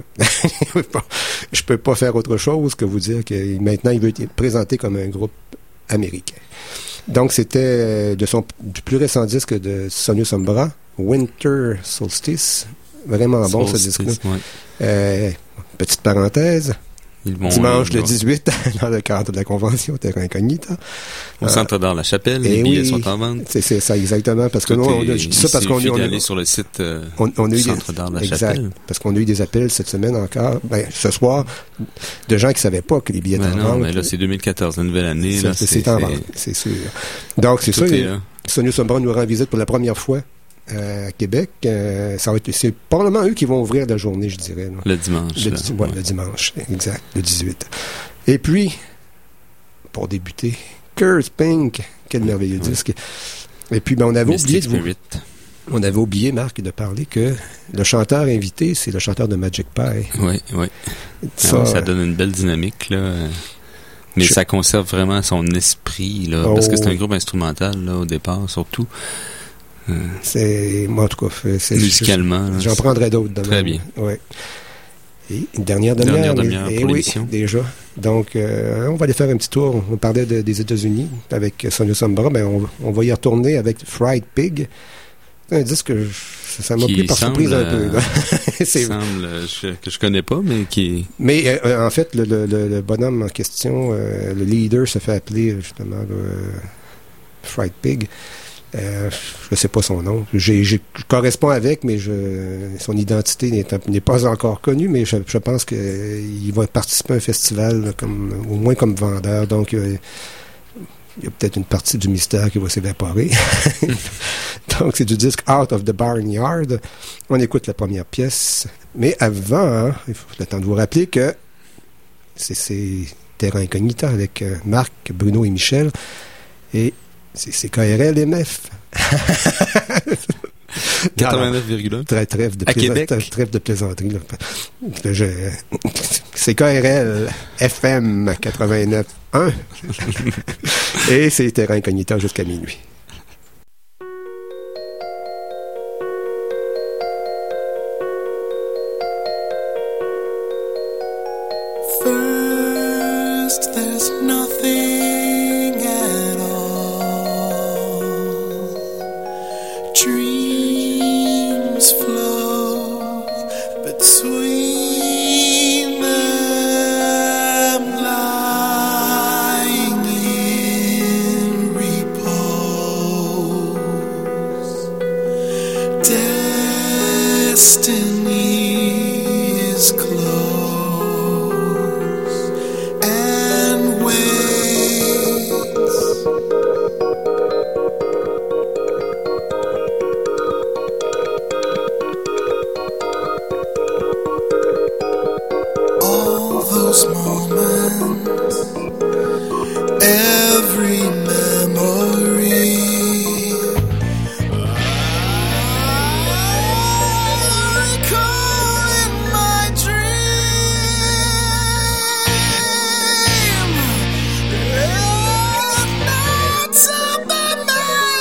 Je peux pas faire autre chose que vous dire que maintenant, il veut être présenté comme un groupe américain. Donc, c'était euh, de son du plus récent disque de Sonus Umbra, Winter Solstice. Vraiment bon, Solstice, ce disque-là. Ouais. Euh, petite parenthèse. Dimanche le dix-huit, dans le cadre de la convention Terra Incognita. Au Centre d'Art La Chapelle, les oui, billets sont en vente. C'est, c'est ça, exactement. Parce que nous, on a, je dis ça parce qu'on a, on a sur le site euh, on, on a eu Centre des, d'Art La exact, Chapelle. Parce qu'on a eu des appels cette semaine encore, ben, ce soir, de gens qui savaient pas que les billets étaient ben en non, vente. mais là, c'est deux mille quatorze, la nouvelle année. C'est, là, c'est, c'est, c'est en c'est... vente, c'est sûr. Donc, c'est Tout ça. Est, Sonus Umbra nous rend visite pour la première fois. Euh, à Québec, euh, ça va être, c'est probablement eux qui vont ouvrir la journée, je dirais. Là. Le dimanche. Le, là, di- ouais, ouais. le dimanche, exact, le dix-huit. Et puis, pour débuter, Curse Pink, quel merveilleux ouais. disque. Et puis, ben, on avait Mystic oublié de vous... Spirit. on avait oublié, Marc, de parler que le chanteur invité, c'est le chanteur de Magic Pie. Oui, oui. Ça, ah, ça donne une belle dynamique, là. Mais je... ça conserve vraiment son esprit, là. Oh. Parce que c'est un groupe instrumental, là, au départ, surtout. Euh... C'est, moi, en tout cas, c'est... Musicalement. Là, j'en prendrai d'autres demain. Très bien. Oui. Et une dernière demi-heure. Dernière demi-heure et, pour et l'émission. Oui, déjà. Donc, euh, on va aller faire un petit tour. On parlait de, des États-Unis avec Sonia Sombra. Ben, on, on va y retourner avec Fried Pig. C'est un disque que je, ça m'a pris par surprise un peu. Là. C'est semble je, que je connais pas, mais qui... Mais euh, en fait, le, le, le bonhomme en question, euh, le leader se fait appeler justement euh, Fried Pig. Euh, je ne sais pas son nom. J'ai, j'ai, je correspond avec, mais je, son identité n'est, n'est pas encore connue, mais je, je pense qu'il euh, va participer à un festival, là, comme, au moins comme vendeur. Donc, euh, il y a peut-être une partie du mystère qui va s'évaporer. Donc, c'est du disque Out of the Barnyard. On écoute la première pièce. Mais avant, hein, il faut le temps de vous rappeler que c'est, c'est Terra Incognita avec euh, Marc, Bruno et Michel. Et c'est, c'est K R L M F. quatre-vingt-neuf virgule un Très trêve de, plaisant, trêve de plaisanterie. Là. Je, c'est K R L F M quatre-vingt-neuf un. Et c'est Terra Incognita jusqu'à minuit. First, there's nothing at all. Dreams flow between them, lying in repose. Destiny is close and waits. All those moments, every memory, I recall in my dream. Nights up by my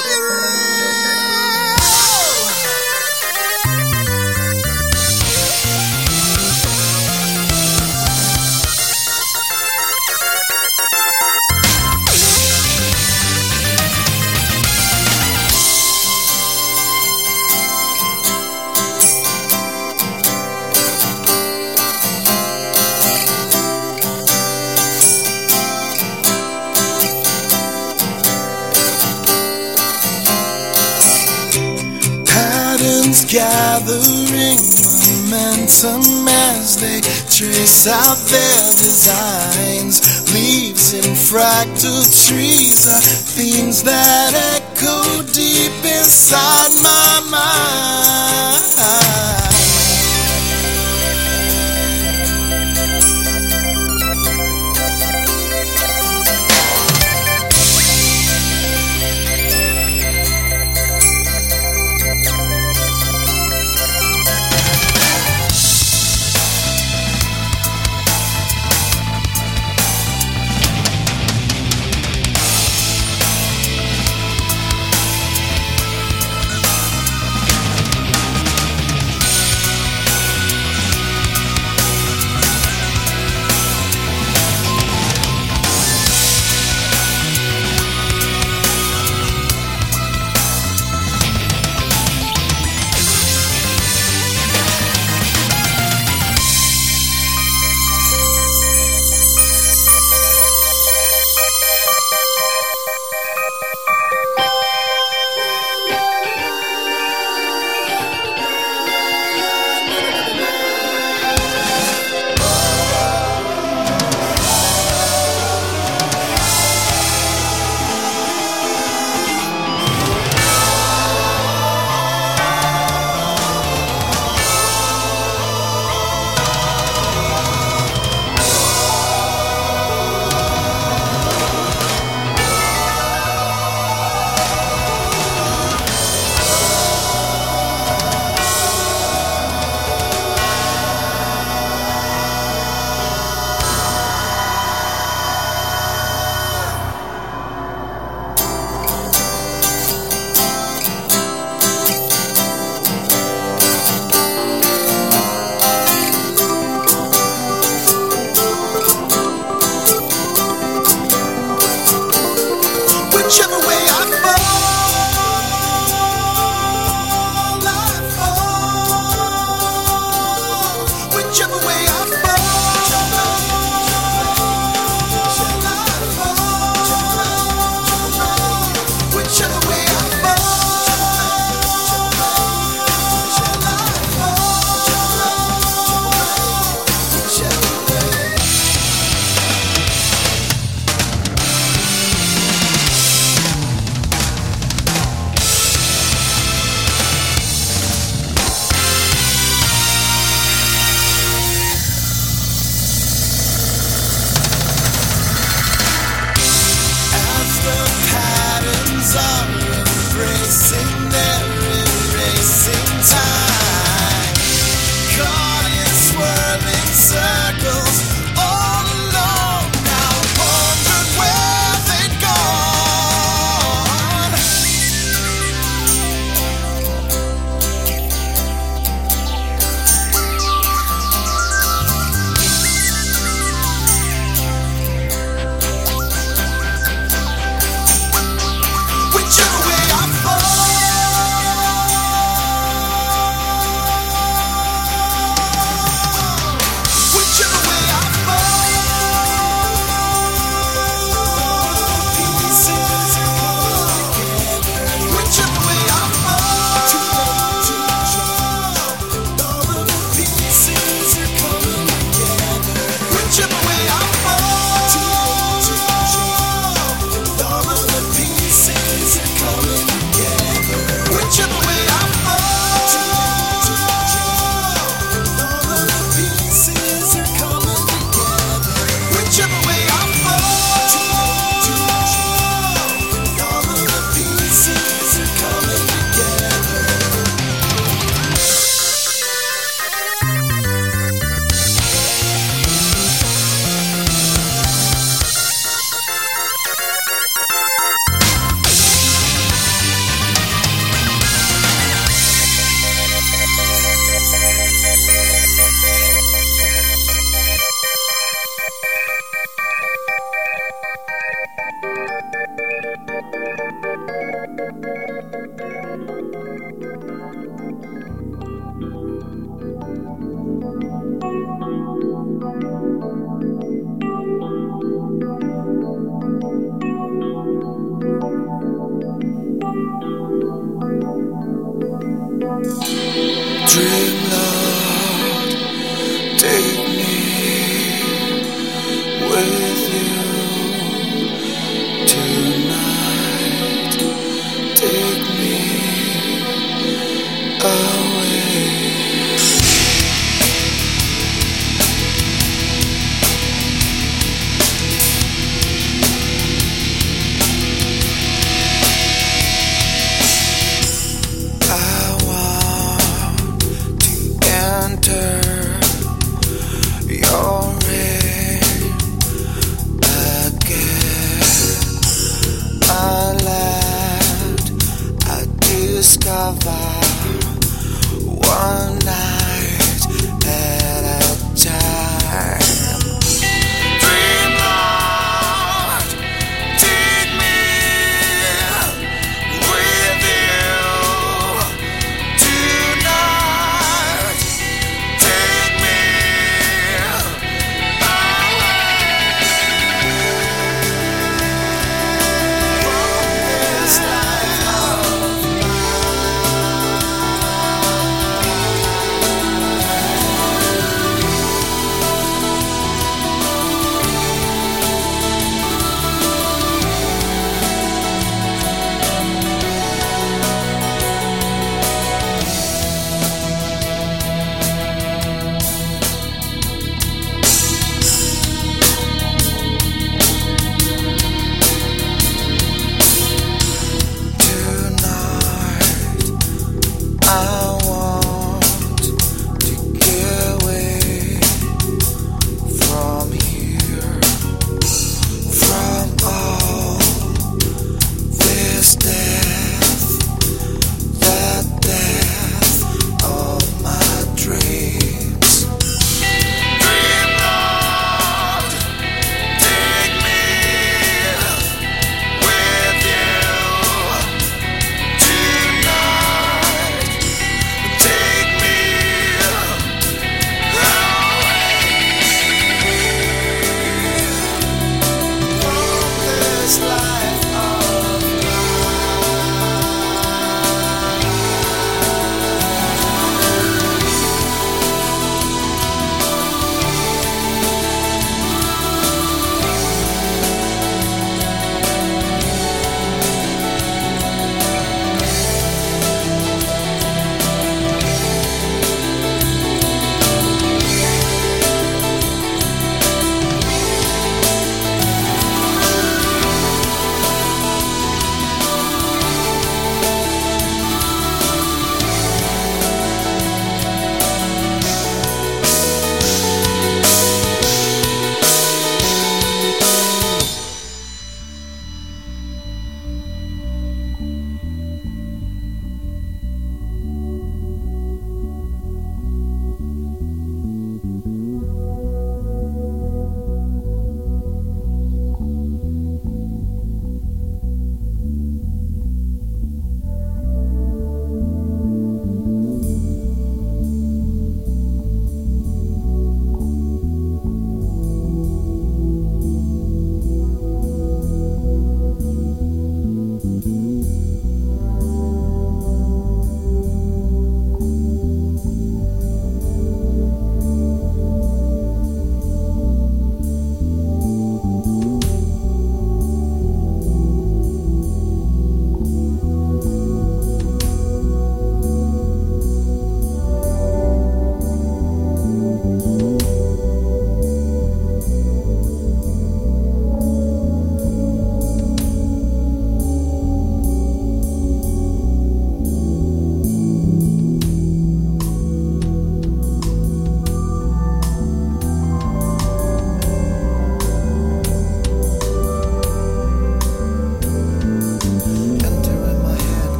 patterns gathering momentum as they trace out their designs. Leaves in fractal trees are themes that echo deep inside my mind.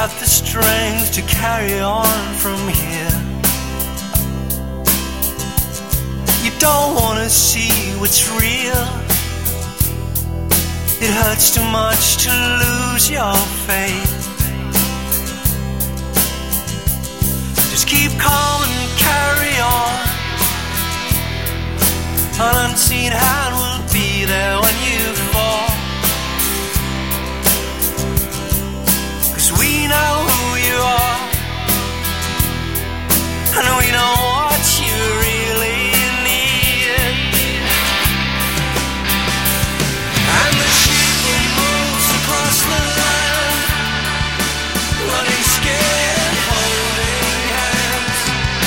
got the strength to carry on from here. You don't wanna see what's real. It hurts too much to lose your faith. Just keep calm and carry on. An unseen hand will be there when you fall. 'Cause we know who you are, and we know what you really need. And the ship moves across the land, running scared, holding hands.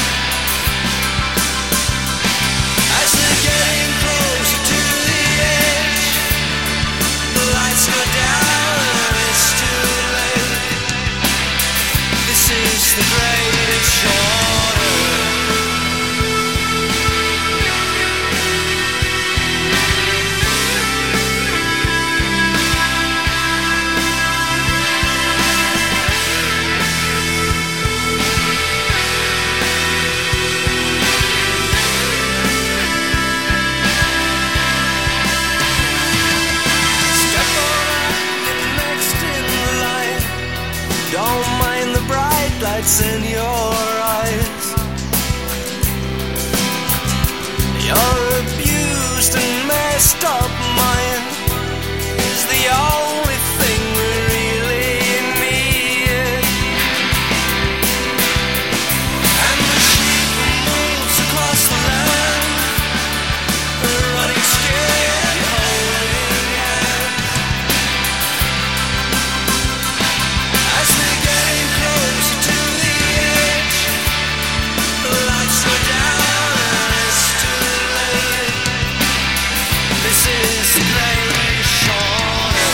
As they're getting closer to the edge, the lights go down and it's too late. This is the greatest order. Step on up, get next in the line. Don't mind the bright lights in your eyes. Your abused and messed up mind is the only thing we really need. And the sheep moves across the land, running scared, holding hands. As they're getting closer to the edge, the lights go down and it's too late. This is the greatest order.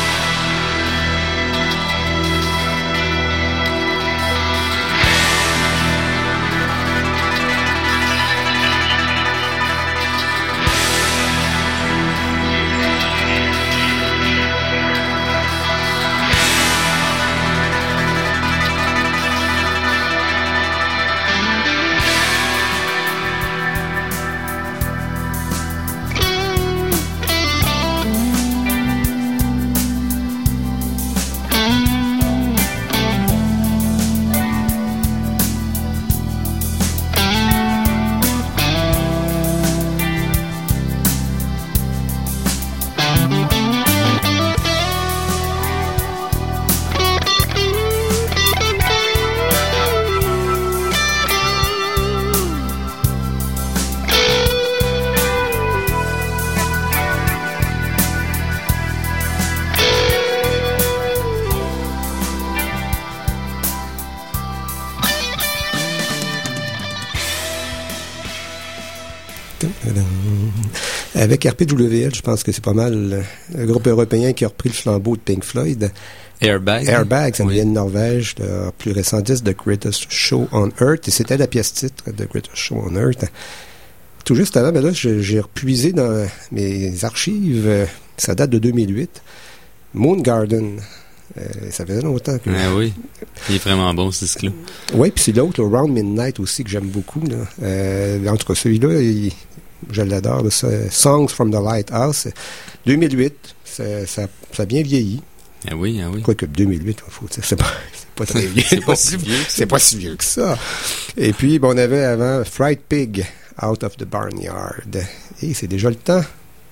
Avec R P W L, je pense que c'est pas mal le groupe européen qui a repris le flambeau de Pink Floyd. Airbag. Airbag, ça oui. vient de Norvège, le plus récent disque de Greatest Show on Earth, et c'était la pièce titre de Greatest Show on Earth. Tout juste avant, ben là, j'ai repuisé dans mes archives, ça date de deux mille huit, Moon Garden. Euh, ça faisait longtemps que... Ah oui, il est vraiment bon ce disque-là. Oui, puis c'est l'autre, le Round Midnight aussi, que j'aime beaucoup. Là. Euh, en tout cas, celui-là, il, je l'adore. Ça, Songs from the Lighthouse, deux mille huit, ça, ça, ça a bien vieilli. Ah oui, ah oui. Quoique deux mille huit, faut dire, c'est pas, c'est pas très vieux. c'est pas si vieux que ça. C'est pas si vieux que ça. Et puis, bon, on avait avant Fried Pig, Out of the Barnyard. Et c'est déjà le temps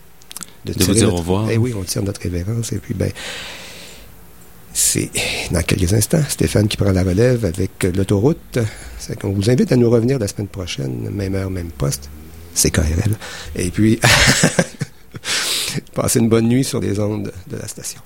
de, de vous dire notre... au revoir. Eh oui, on tire notre révérence. Et puis, ben, c'est dans quelques instants Stéphane qui prend la relève avec l'autoroute. C'est qu'on vous invite à nous revenir la semaine prochaine, même heure, même poste. C'est K R L. Et puis, passez une bonne nuit sur les ondes de la station.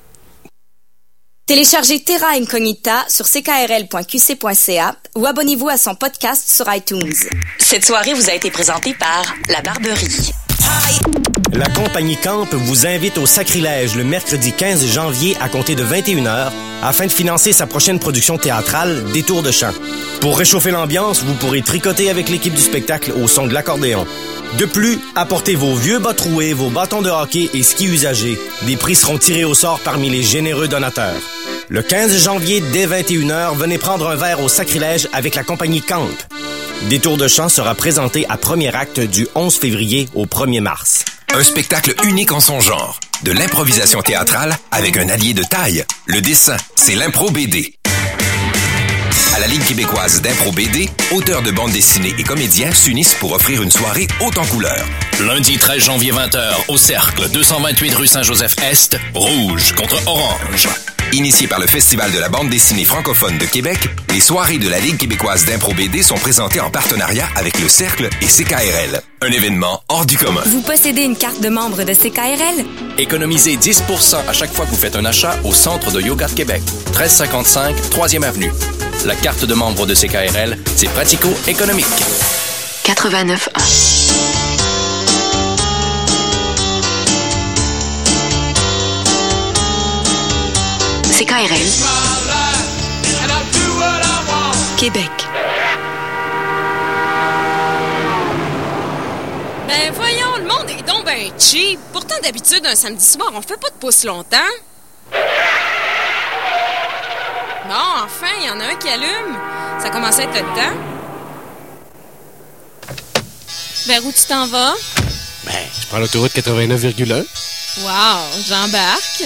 Téléchargez Terra Incognita sur c k r l point q c point c a ou abonnez-vous à son podcast sur iTunes. Cette soirée vous a été présentée par La Barberie. La compagnie Camp vous invite au sacrilège le mercredi quinze janvier à compter de vingt et une heures afin de financer sa prochaine production théâtrale Détour de chant. Pour réchauffer l'ambiance, vous pourrez tricoter avec l'équipe du spectacle au son de l'accordéon. De plus, apportez vos vieux bas troués, vos bâtons de hockey et skis usagés. Des prix seront tirés au sort parmi les généreux donateurs. Le quinze janvier, dès vingt et une heures, venez prendre un verre au Sacrilège avec la compagnie Camp. Détour de chant sera présenté à premier acte du onze février au premier mars. Un spectacle unique en son genre. De l'improvisation théâtrale avec un allié de taille. Le dessin, c'est l'impro B D. À la Ligue québécoise d'impro B D, auteurs de bandes dessinées et comédiens s'unissent pour offrir une soirée haute en couleurs. Lundi treize janvier vingt heures, au Cercle, deux cent vingt-huit rue Saint-Joseph-Est, Rouge contre Orange. Initié par le Festival de la bande dessinée francophone de Québec, les soirées de la Ligue québécoise d'impro B D sont présentées en partenariat avec le Cercle et C K R L. Un événement hors du commun. Vous possédez une carte de membre de C K R L? Économisez dix pour cent à chaque fois que vous faites un achat au Centre de yoga de Québec, treize cinquante-cinq troisième avenue. La carte de membre de C K R L, c'est pratico-économique. quatre-vingt-neuf un. C K R L. Québec. Ben voyons, le monde est donc ben cheap. Pourtant, d'habitude, un samedi soir, on fait pas de pouce longtemps. Bon, enfin, il y en a un qui allume. Ça commence à être le temps. Vers où tu t'en vas? Ben, je prends l'autoroute quatre-vingt-neuf virgule un. Wow, j'embarque.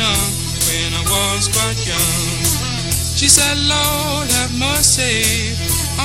She said, Lord, have mercy